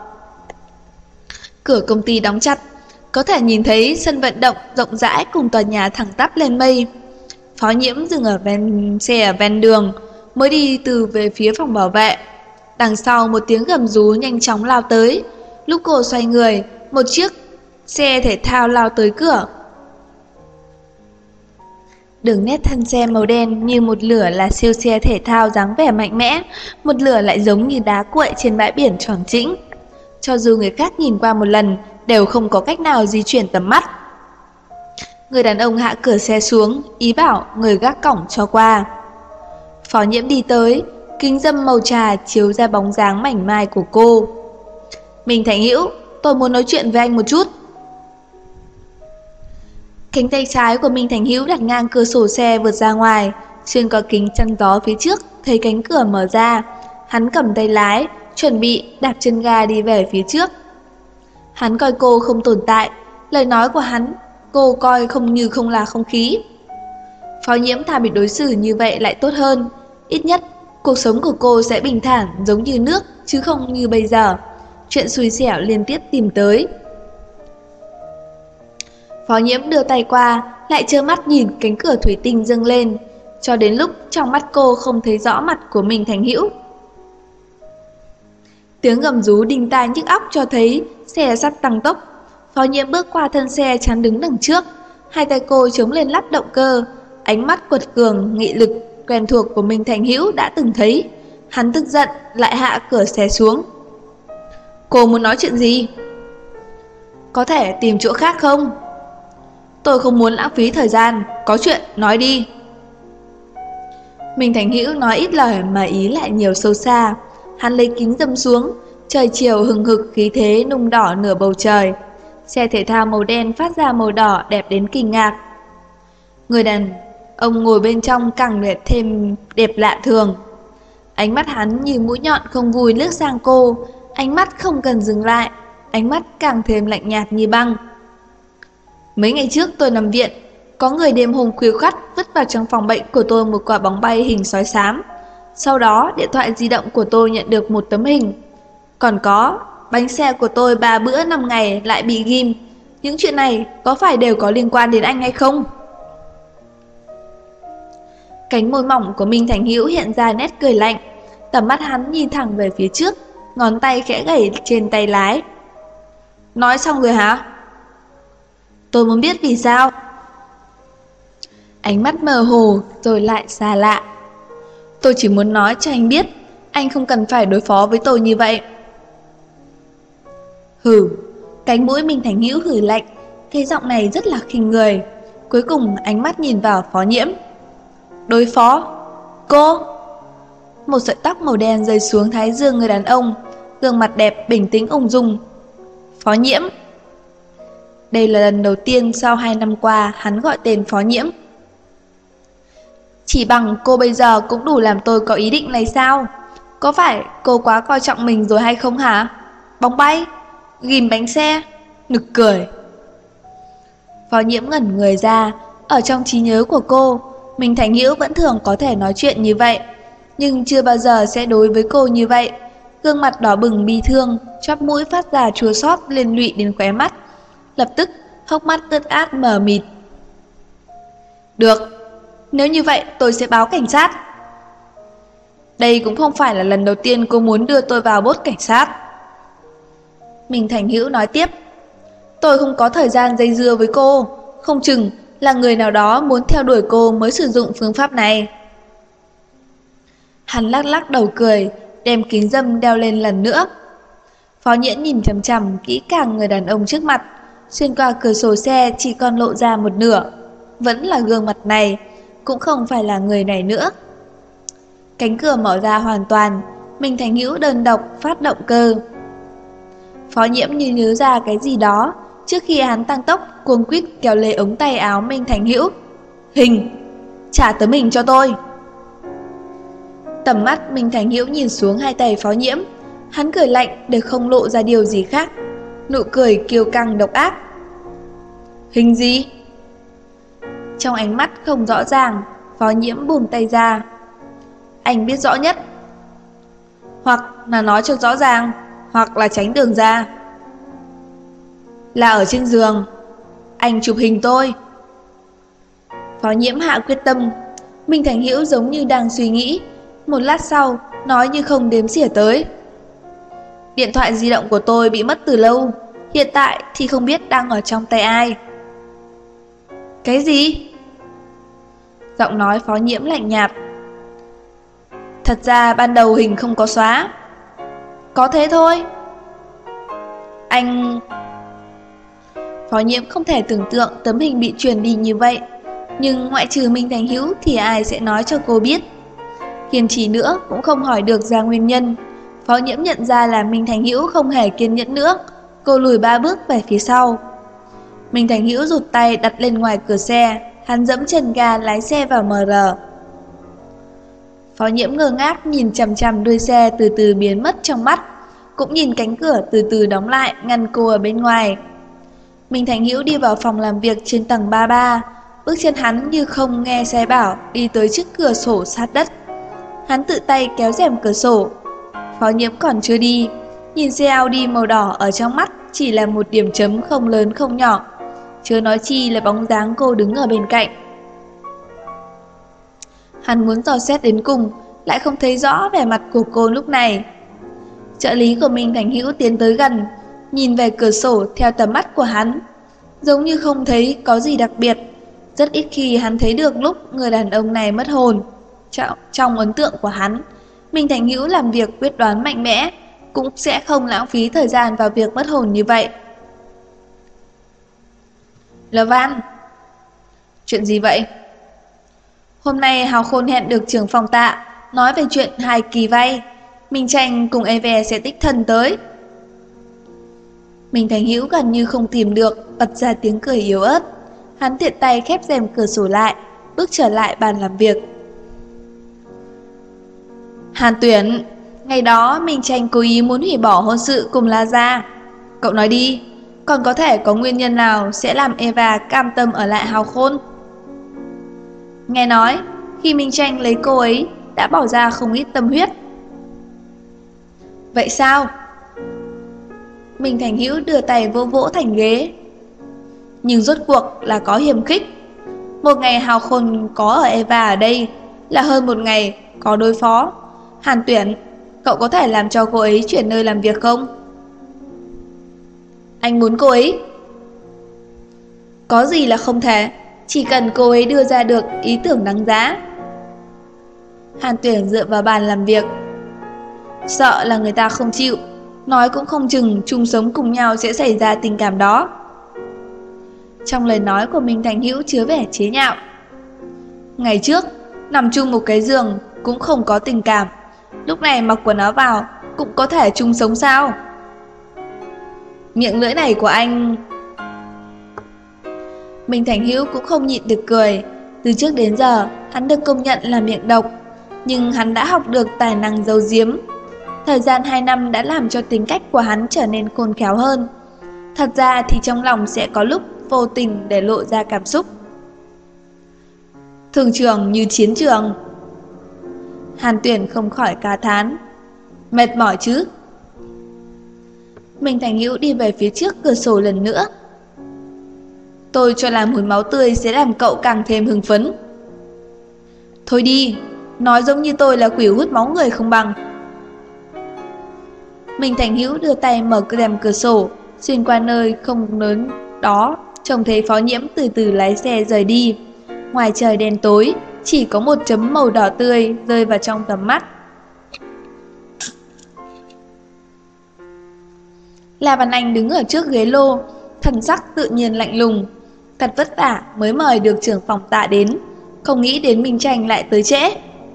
Cửa công ty đóng chặt, có thể nhìn thấy sân vận động rộng rãi cùng tòa nhà thẳng tắp lên mây. Phó Nhiễm dừng ở xe ở ven đường, mới đi từ về phía phòng bảo vệ. Đằng sau một tiếng gầm rú nhanh chóng lao tới. Lúc cô xoay người, một chiếc xe thể thao lao tới cửa. Đường nét thân xe màu đen như một lửa là siêu xe thể thao dáng vẻ mạnh mẽ, một lửa lại giống như đá cuội trên bãi biển tròn trĩnh. Cho dù người khác nhìn qua một lần, đều không có cách nào di chuyển tầm mắt. Người đàn ông hạ cửa xe xuống, ý bảo người gác cổng cho qua. Phó Nhiễm đi tới, kính râm màu trà chiếu ra bóng dáng mảnh mai của cô. Minh Thành Hữu, tôi muốn nói chuyện với anh một chút. Cánh tay trái của Minh Thành Hữu đặt ngang cửa sổ xe vượt ra ngoài, xuyên qua kính chắn gió phía trước, thấy cánh cửa mở ra. Hắn cầm tay lái, chuẩn bị đạp chân ga đi về phía trước. Hắn coi cô không tồn tại, lời nói của hắn cô coi không là không khí. Phó Nhiễm thà bị đối xử như vậy lại tốt hơn, ít nhất cuộc sống của cô sẽ bình thản giống như nước, chứ không như bây giờ. Chuyện xui xẻo liên tiếp tìm tới. Phó Nhiễm đưa tay qua, lại trơ mắt nhìn cánh cửa thủy tinh dâng lên, cho đến lúc trong mắt cô không thấy rõ mặt của Minh Thành Hữu. Tiếng gầm rú đinh tai nhức óc cho thấy xe sắp tăng tốc. Phó Nhiễm bước qua thân xe chắn đứng đằng trước, hai tay cô chống lên lắp động cơ, ánh mắt quật cường, nghị lực quen thuộc của Minh Thành Hữu đã từng thấy. Hắn tức giận lại hạ cửa xe xuống. Cô muốn nói chuyện gì? Có thể tìm chỗ khác không? Tôi không muốn lãng phí thời gian, có chuyện nói đi. Minh Thành Hữu nói ít lời mà ý lại nhiều sâu xa. Hắn lấy kính râm xuống, trời chiều hừng hực khí thế nung đỏ nửa bầu trời. Xe thể thao màu đen phát ra màu đỏ đẹp đến kinh ngạc. Người đàn ông ngồi bên trong càng đẹp lạ thường. Ánh mắt hắn như mũi nhọn không vui lướt sang cô, ánh mắt không cần dừng lại, ánh mắt càng thêm lạnh nhạt như băng. Mấy ngày trước tôi nằm viện, có người đêm hôm khuya khoắt vứt vào trong phòng bệnh của tôi một quả bóng bay hình sói xám. Sau đó điện thoại di động của tôi nhận được một tấm hình. Còn có bánh xe của tôi 3 bữa 5 ngày lại bị ghim. Những chuyện này có phải đều có liên quan đến anh hay không? Cánh môi mỏng của Minh Thành Hữu hiện ra nét cười lạnh. Tầm mắt hắn nhìn thẳng về phía trước, ngón tay khẽ gẩy trên tay lái. Nói xong rồi hả? Tôi muốn biết vì sao. Ánh mắt mơ hồ rồi lại xa lạ. Tôi chỉ muốn nói cho anh biết, anh không cần phải đối phó với tôi như vậy. Hừ, cánh mũi Minh Thành Hữu hừ lạnh, cái giọng này rất là khinh người. Cuối cùng ánh mắt nhìn vào Phó Nhiễm. Đối phó? Cô? Một sợi tóc màu đen rơi xuống thái dương người đàn ông, gương mặt đẹp bình tĩnh ung dung. Phó Nhiễm. Đây là lần đầu tiên sau 2 năm qua hắn gọi tên Phó Nhiễm. Chỉ bằng cô bây giờ cũng đủ làm tôi có ý định này sao? Có phải cô quá coi trọng mình rồi hay không hả? Bóng bay, ghim bánh xe, nực cười. Phó Nhiễm ngẩn người ra. Ở trong trí nhớ của cô, Minh Thành Hữu vẫn thường có thể nói chuyện như vậy, nhưng chưa bao giờ sẽ đối với cô như vậy. Gương mặt đỏ bừng bi thương, chóp mũi phát ra chua xót liên lụy đến khóe mắt. Lập tức hốc mắt ướt át mờ mịt. Được, nếu như vậy tôi sẽ báo cảnh sát. Đây cũng không phải là lần đầu tiên cô muốn đưa tôi vào bốt cảnh sát. Minh Thành Hữu nói tiếp. Tôi không có thời gian dây dưa với cô, không chừng là người nào đó muốn theo đuổi cô mới sử dụng phương pháp này. Hắn lắc lắc đầu cười, đem kính râm đeo lên lần nữa. Phó Nhiễm nhìn chằm chằm kỹ càng người đàn ông trước mặt, xuyên qua cửa sổ xe chỉ còn lộ ra một nửa. Vẫn là gương mặt này, cũng không phải là người này nữa. Cánh cửa mở ra hoàn toàn, Minh Thành Hữu đơn độc phát động cơ. Phó Nhiễm như nhớ ra cái gì đó, trước khi hắn tăng tốc, cuống quýt kéo lấy ống tay áo Minh Thành Hữu. Hình, trả tấm hình cho tôi. Tầm mắt Minh Thành Hữu nhìn xuống hai tay Phó Nhiễm, hắn cười lạnh để không lộ ra điều gì khác, nụ cười kiêu căng độc ác. Hình gì? Trong ánh mắt không rõ ràng, Phó Nhiễm buông tay ra. Anh biết rõ nhất. Hoặc là nói cho rõ ràng, hoặc là tránh đường ra. Là ở trên giường. Anh chụp hình tôi. Phó Nhiễm hạ quyết tâm. Minh Thành Hữu giống như đang suy nghĩ. Một lát sau, nói như không đếm xỉa tới. Điện thoại di động của tôi bị mất từ lâu. Hiện tại thì không biết đang ở trong tay ai. Cái gì? Giọng nói Phó Nhiễm lạnh nhạt. Thật ra ban đầu hình không có xóa. Có thế thôi. Anh... Phó Nhiễm không thể tưởng tượng tấm hình bị truyền đi như vậy. Nhưng ngoại trừ Minh Thành Hữu thì ai sẽ nói cho cô biết. Kiên trì nữa cũng không hỏi được ra nguyên nhân. Phó Nhiễm nhận ra là Minh Thành Hữu không hề kiên nhẫn nữa. Cô lùi 3 bước về phía sau. Minh Thành Hữu rụt tay đặt lên ngoài cửa xe. Hắn dẫm chân ga lái xe vào MR. Phó Nhiễm ngơ ngác nhìn chằm chằm đuôi xe từ từ biến mất trong mắt. Cũng nhìn cánh cửa từ từ đóng lại ngăn cô ở bên ngoài. Minh Thành Hữu đi vào phòng làm việc trên tầng 33. Bước chân hắn như không nghe xe bảo đi tới trước cửa sổ sát đất. Hắn tự tay kéo rèm cửa sổ. Phó Nhiễm còn chưa đi. Nhìn xe Audi màu đỏ ở trong mắt chỉ là một điểm chấm không lớn không nhỏ. Chớ nói chi là bóng dáng cô đứng ở bên cạnh. Hắn muốn dò xét đến cùng, lại không thấy rõ vẻ mặt của cô lúc này. Trợ lý của Minh Thành Hữu tiến tới gần, nhìn về cửa sổ theo tầm mắt của hắn. Giống như không thấy có gì đặc biệt. Rất ít khi hắn thấy được lúc người đàn ông này mất hồn. Trong ấn tượng của hắn, Minh Thành Hữu làm việc quyết đoán mạnh mẽ, cũng sẽ không lãng phí thời gian vào việc mất hồn như vậy. Lơ Văn, chuyện gì vậy? Hôm nay Hào Khôn hẹn được trưởng phòng Tạ, nói về chuyện hài kỳ vay. Minh Tranh cùng Eve sẽ đích thân tới. Minh Thành Hữu gần như không tìm được, bật ra tiếng cười yếu ớt. Hắn tiện tay khép rèm cửa sổ lại, bước trở lại bàn làm việc. Hàn Tuyển, ngày đó Minh Tranh cố ý muốn hủy bỏ hôn sự cùng La Gia. Cậu nói đi, còn có thể có nguyên nhân nào sẽ làm Eva cam tâm ở lại Hào Khôn? Nghe nói, khi Minh Tranh lấy cô ấy, đã bỏ ra không ít tâm huyết. Vậy sao? Minh Thành Hữu đưa tay vỗ vỗ thành ghế. Nhưng rốt cuộc là có hiềm khích. Một ngày Hào Khôn có ở Eva ở đây, là hơn một ngày có đối phó. Hàn Tuyển, cậu có thể làm cho cô ấy chuyển nơi làm việc không? Anh muốn cô ấy. Có gì là không thể, chỉ cần cô ấy đưa ra được ý tưởng đáng giá. Hàn Tuyển dựa vào bàn làm việc. Sợ là người ta không chịu, nói cũng không chừng chung sống cùng nhau sẽ xảy ra tình cảm đó. Trong lời nói của Minh Thành Hữu chứa vẻ chế nhạo. Ngày trước, nằm chung một cái giường cũng không có tình cảm. Lúc này mặc quần áo vào cũng có thể chung sống sao? Miệng lưỡi này của anh... Minh Thành Hữu cũng không nhịn được cười. Từ trước đến giờ, hắn được công nhận là miệng độc. Nhưng hắn đã học được tài năng giấu giếm. Thời gian 2 năm đã làm cho tính cách của hắn trở nên khôn khéo hơn. Thật ra thì trong lòng sẽ có lúc vô tình để lộ ra cảm xúc. Thường trường như chiến trường. Hàn Tuyển không khỏi ca thán. Mệt mỏi chứ? Minh Thành Hữu đi về phía trước cửa sổ lần nữa. Tôi cho là mùi máu tươi sẽ làm cậu càng thêm hưng phấn. Thôi đi, nói giống như tôi là quỷ hút máu người không bằng. Minh Thành Hữu đưa tay mở rèm cửa sổ, xuyên qua nơi không lớn đó, trông thấy Phó Nhiễm từ từ lái xe rời đi. Ngoài trời đen tối, chỉ có một chấm màu đỏ tươi rơi vào trong tầm mắt. La Văn Anh đứng ở trước ghế lô, thần sắc tự nhiên lạnh lùng. Thật vất vả mới mời được trưởng phòng Tạ đến, không nghĩ đến Minh Tranh lại tới trễ.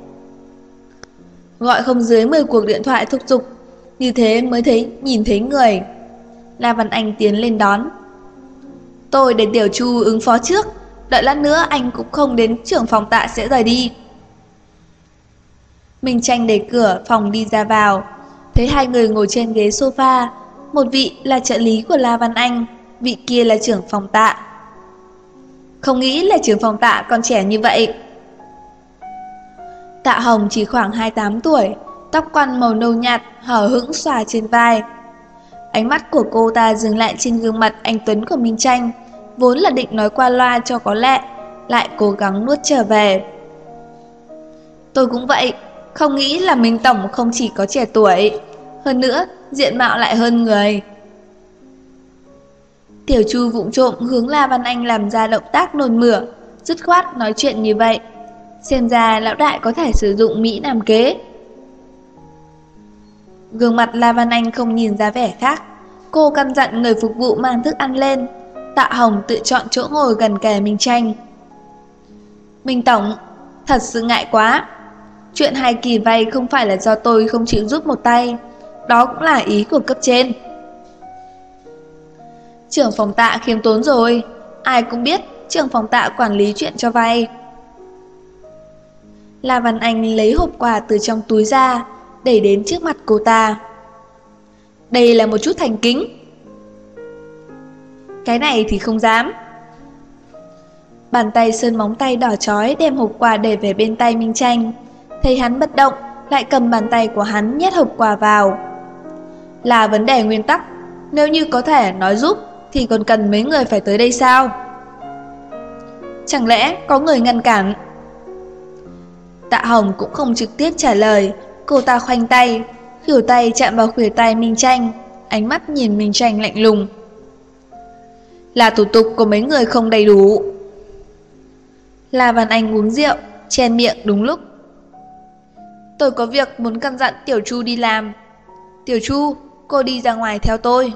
Gọi không dưới 10 cuộc điện thoại thúc giục, như thế mới nhìn thấy người. La Văn Anh tiến lên đón. Tôi để Tiểu Chu ứng phó trước, đợi lát nữa anh cũng không đến, trưởng phòng Tạ sẽ rời đi. Minh Tranh đẩy cửa phòng đi ra vào, thấy hai người ngồi trên ghế sofa. Một vị là trợ lý của La Văn Anh, vị kia là trưởng phòng Tạ. Không nghĩ là trưởng phòng Tạ còn trẻ như vậy. Tạ Hồng chỉ khoảng 28 tuổi, tóc quăn màu nâu nhạt, hở hững xòa trên vai. Ánh mắt của cô ta dừng lại trên gương mặt anh tuấn của Minh Tranh, vốn là định nói qua loa cho có lệ, lại cố gắng nuốt trở về. Tôi cũng vậy, không nghĩ là Minh Tổng không chỉ có trẻ tuổi, hơn nữa diện mạo lại hơn người. Tiểu Chu vụng trộm hướng La Văn Anh làm ra động tác nôn mửa, dứt khoát nói chuyện như vậy. Xem ra lão đại có thể sử dụng Mỹ làm kế. Gương mặt La Văn Anh không nhìn ra vẻ khác. Cô căn dặn người phục vụ mang thức ăn lên. Tạ Hồng tự chọn chỗ ngồi gần kề Minh Tranh. Minh Tổng, thật sự ngại quá. Chuyện hai kỳ vay không phải là do tôi không chịu giúp một tay. Đó cũng là ý của cấp trên. Trưởng phòng Tạ khiêm tốn rồi. Ai cũng biết trưởng phòng Tạ quản lý chuyện cho vay. La Văn Anh lấy hộp quà từ trong túi ra, đẩy đến trước mặt cô ta. Đây là một chút thành kính. Cái này thì không dám. Bàn tay sơn móng tay đỏ chói đem hộp quà để về bên tay Minh Tranh. Thấy hắn bất động, lại cầm bàn tay của hắn nhét hộp quà vào. Là vấn đề nguyên tắc, nếu như có thể nói giúp thì còn cần mấy người phải tới đây sao? Chẳng lẽ có người ngăn cản? Tạ Hồng cũng không trực tiếp trả lời. Cô ta khoanh tay, khuỷu tay chạm vào khuỷu tay Minh Tranh, ánh mắt nhìn Minh Tranh lạnh lùng. Là thủ tục của mấy người không đầy đủ. La Văn Anh uống rượu, chen miệng đúng lúc. Tôi có việc muốn căn dặn Tiểu Chu đi làm. Tiểu Chu, cô đi ra ngoài theo tôi.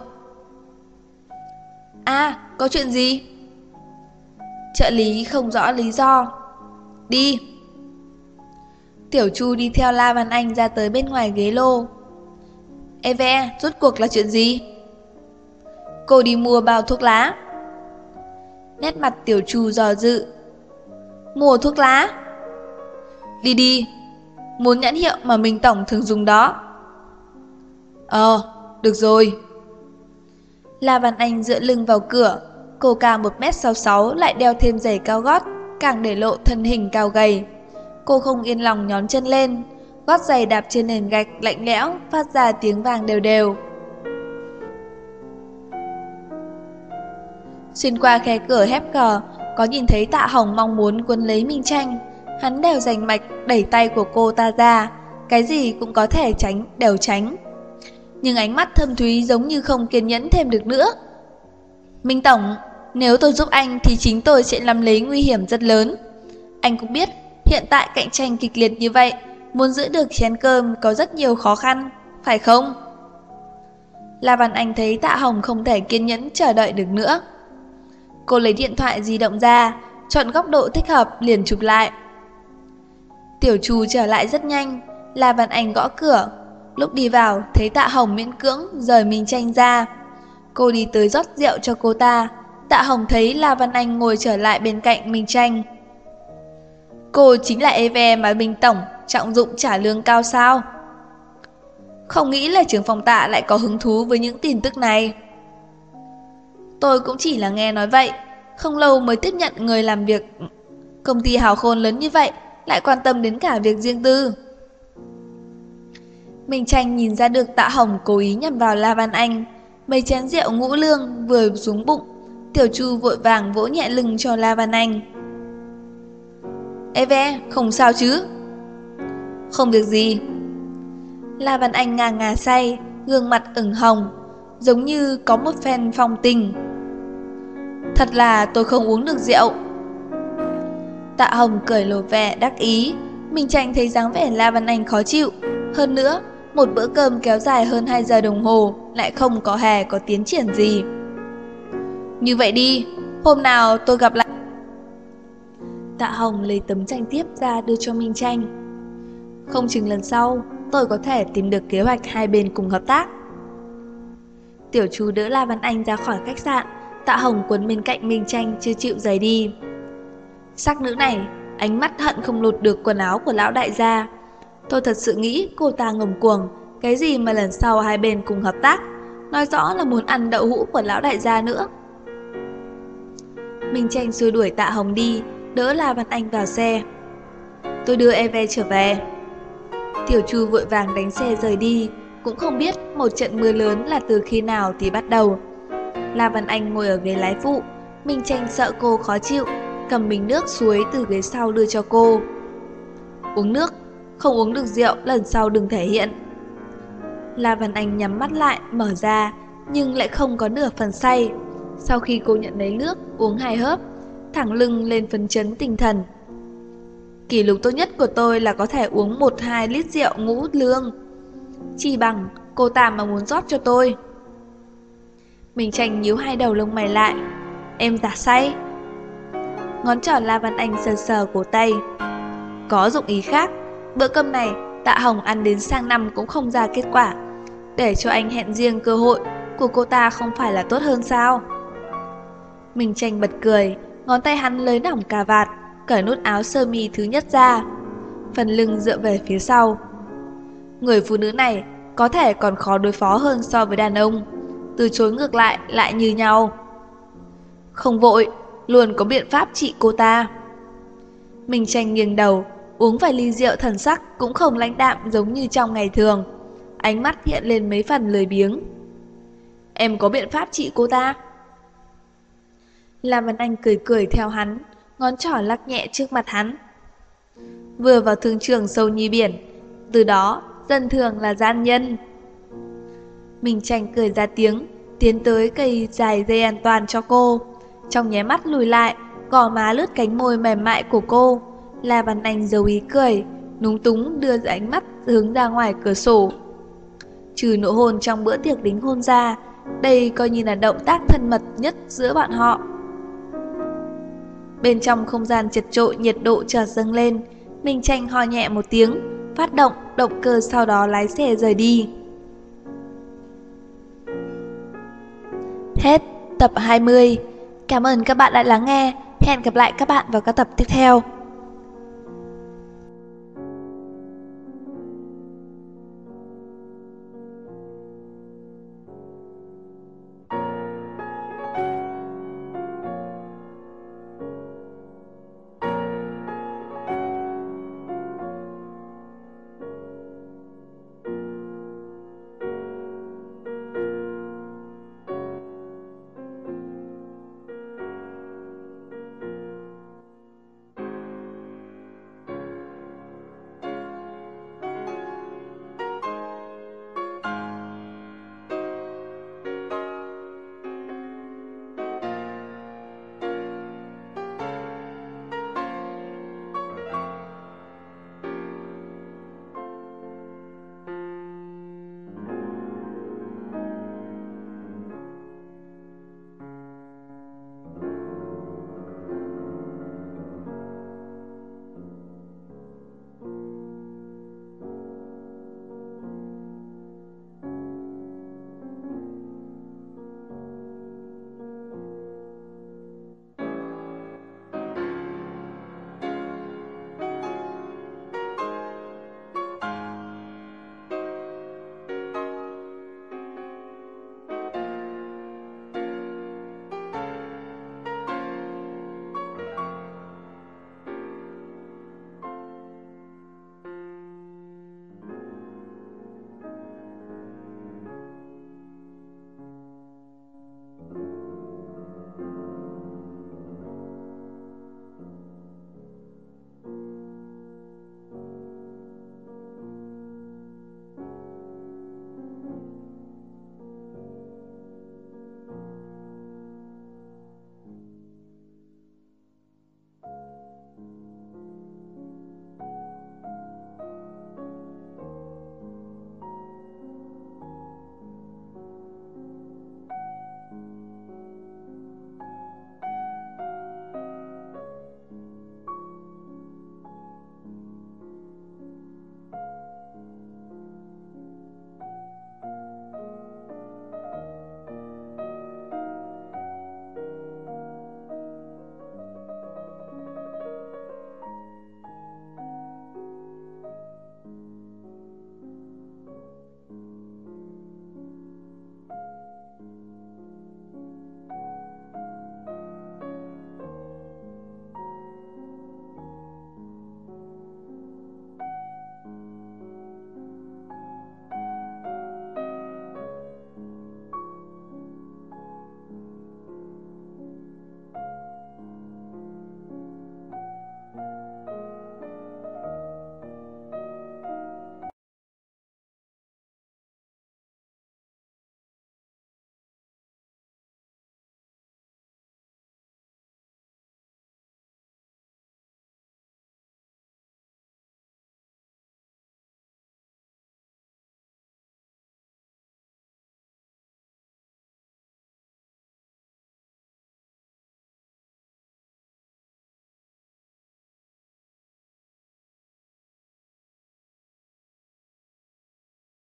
À, có chuyện gì? Trợ lý không rõ lý do. Đi. Tiểu Chu đi theo La Văn Anh ra tới bên ngoài ghế lô. Eve, rốt cuộc là chuyện gì? Cô đi mua bao thuốc lá. Nét mặt Tiểu Chu dò dự. Mua thuốc lá? Đi đi. Muốn nhãn hiệu mà Minh Tổng thường dùng đó. Được rồi. La Văn Anh dựa lưng vào cửa. Cô cao 1m66 lại đeo thêm giày cao gót, càng để lộ thân hình cao gầy. Cô không yên lòng nhón chân lên, gót giày đạp trên nền gạch lạnh lẽo, phát ra tiếng vàng đều đều. Xuyên qua khe cửa hép hờ, có nhìn thấy Tạ Hồng mong muốn quấn lấy Minh Tranh. Hắn đều rành mạch đẩy tay của cô ta ra, cái gì cũng có thể tránh đều tránh. Nhưng ánh mắt thâm thúy giống như không kiên nhẫn thêm được nữa. Minh Tổng, nếu tôi giúp anh thì chính tôi sẽ nắm lấy nguy hiểm rất lớn. Anh cũng biết, hiện tại cạnh tranh kịch liệt như vậy, muốn giữ được chén cơm có rất nhiều khó khăn, phải không? La Văn Anh thấy Tạ Hồng không thể kiên nhẫn chờ đợi được nữa. Cô lấy điện thoại di động ra, chọn góc độ thích hợp liền chụp lại. Tiểu Chu trở lại rất nhanh, La Văn Anh gõ cửa. Lúc đi vào, thấy Tạ Hồng miễn cưỡng rời Minh Tranh ra. Cô đi tới rót rượu cho cô ta. Tạ Hồng thấy La Văn Anh ngồi trở lại bên cạnh Minh Tranh. Cô chính là Eve mà Minh Tổng trọng dụng trả lương cao sao? Không nghĩ là trưởng phòng Tạ lại có hứng thú với những tin tức này. Tôi cũng chỉ là nghe nói vậy, không lâu mới tiếp nhận người làm việc. Công ty hào khôn lớn như vậy lại quan tâm đến cả việc riêng tư. Minh Tranh nhìn ra được Tạ Hồng cố ý nhằm vào La Văn Anh. Mấy chén rượu ngũ lương vừa xuống bụng, Tiểu Chu vội vàng vỗ nhẹ lưng cho La Văn Anh. Eve, không sao chứ? Không việc gì. La Văn Anh ngà ngà say, gương mặt ửng hồng, giống như có một phen phong tình. Thật là tôi không uống được rượu. Tạ Hồng cười lộ vẻ đắc ý. Minh Tranh thấy dáng vẻ La Văn Anh khó chịu. Hơn nữa, một bữa cơm kéo dài hơn 2 giờ đồng hồ lại không có hề có tiến triển gì. Như vậy đi, hôm nào tôi gặp lại. Tạ Hồng lấy tấm tranh tiếp ra đưa cho Minh Tranh. Không chừng lần sau tôi có thể tìm được kế hoạch hai bên cùng hợp tác. Tiểu Chu đỡ La Văn Anh ra khỏi khách sạn. Tạ Hồng quấn bên cạnh Minh Tranh chưa chịu rời đi. Sắc nữ này, ánh mắt hận không lột được quần áo của lão đại gia. Tôi thật sự nghĩ cô ta ngông cuồng. Cái gì mà lần sau hai bên cùng hợp tác, nói rõ là muốn ăn đậu hũ của lão đại gia nữa. Minh Tranh xua đuổi Tạ Hồng đi, đỡ La Văn Anh vào xe. Tôi đưa em trở về. Tiểu Chu vội vàng đánh xe rời đi, cũng không biết một trận mưa lớn là từ khi nào thì bắt đầu. La Văn Anh ngồi ở ghế lái phụ, Minh Tranh sợ cô khó chịu, cầm bình nước suối từ ghế sau đưa cho cô. Uống nước, không uống được rượu, lần sau đừng thể hiện. La Văn Anh nhắm mắt lại, mở ra, nhưng lại không có nửa phần say. Sau khi cô nhận lấy nước, uống 2 hớp, thẳng lưng lên phấn chấn tinh thần. Kỷ lục tốt nhất của tôi là có thể uống 1-2 lít rượu ngũ lương. Chỉ bằng cô ta mà muốn rót cho tôi. Minh Tranh nhíu hai đầu lông mày lại. Em giả say. Ngón trỏ La Văn Anh sờ sờ cổ tay. Có dụng ý khác. Bữa cơm này Tạ Hồng ăn đến sang năm cũng không ra kết quả. Để cho anh hẹn riêng cơ hội của cô ta không phải là tốt hơn sao? Minh Tranh bật cười, ngón tay hắn lấy nỏng cà vạt, cởi nút áo sơ mi thứ nhất ra, phần lưng dựa về phía sau. Người phụ nữ này có thể còn khó đối phó hơn so với đàn ông, từ chối ngược lại như nhau. Không vội, luôn có biện pháp trị cô ta. Minh Tranh nghiêng đầu, uống vài ly rượu, thần sắc cũng không lãnh đạm giống như trong ngày thường, ánh mắt hiện lên mấy phần lười biếng. Em có biện pháp trị cô ta? Lam Văn Anh cười cười theo hắn, ngón trỏ lắc nhẹ trước mặt hắn. Vừa vào thương trường sâu như biển, từ đó dân thường là gian nhân. Minh Tranh cười ra tiếng, tiến tới cây dài dây an toàn cho cô. Trong nháy mắt lùi lại, gò má lướt cánh môi mềm mại của cô. La Văn Anh giấu ý cười, núng túng đưa ánh mắt hướng ra ngoài cửa sổ. Trừ nụ hôn trong bữa tiệc đính hôn ra, đây coi như là động tác thân mật nhất giữa bọn họ. Bên trong không gian chật trội, nhiệt độ chợt dâng lên. Minh Tranh ho nhẹ một tiếng, phát động động cơ, sau đó lái xe rời đi. Hết tập 20. Cảm ơn các bạn đã lắng nghe. Hẹn gặp lại các bạn vào các tập tiếp theo.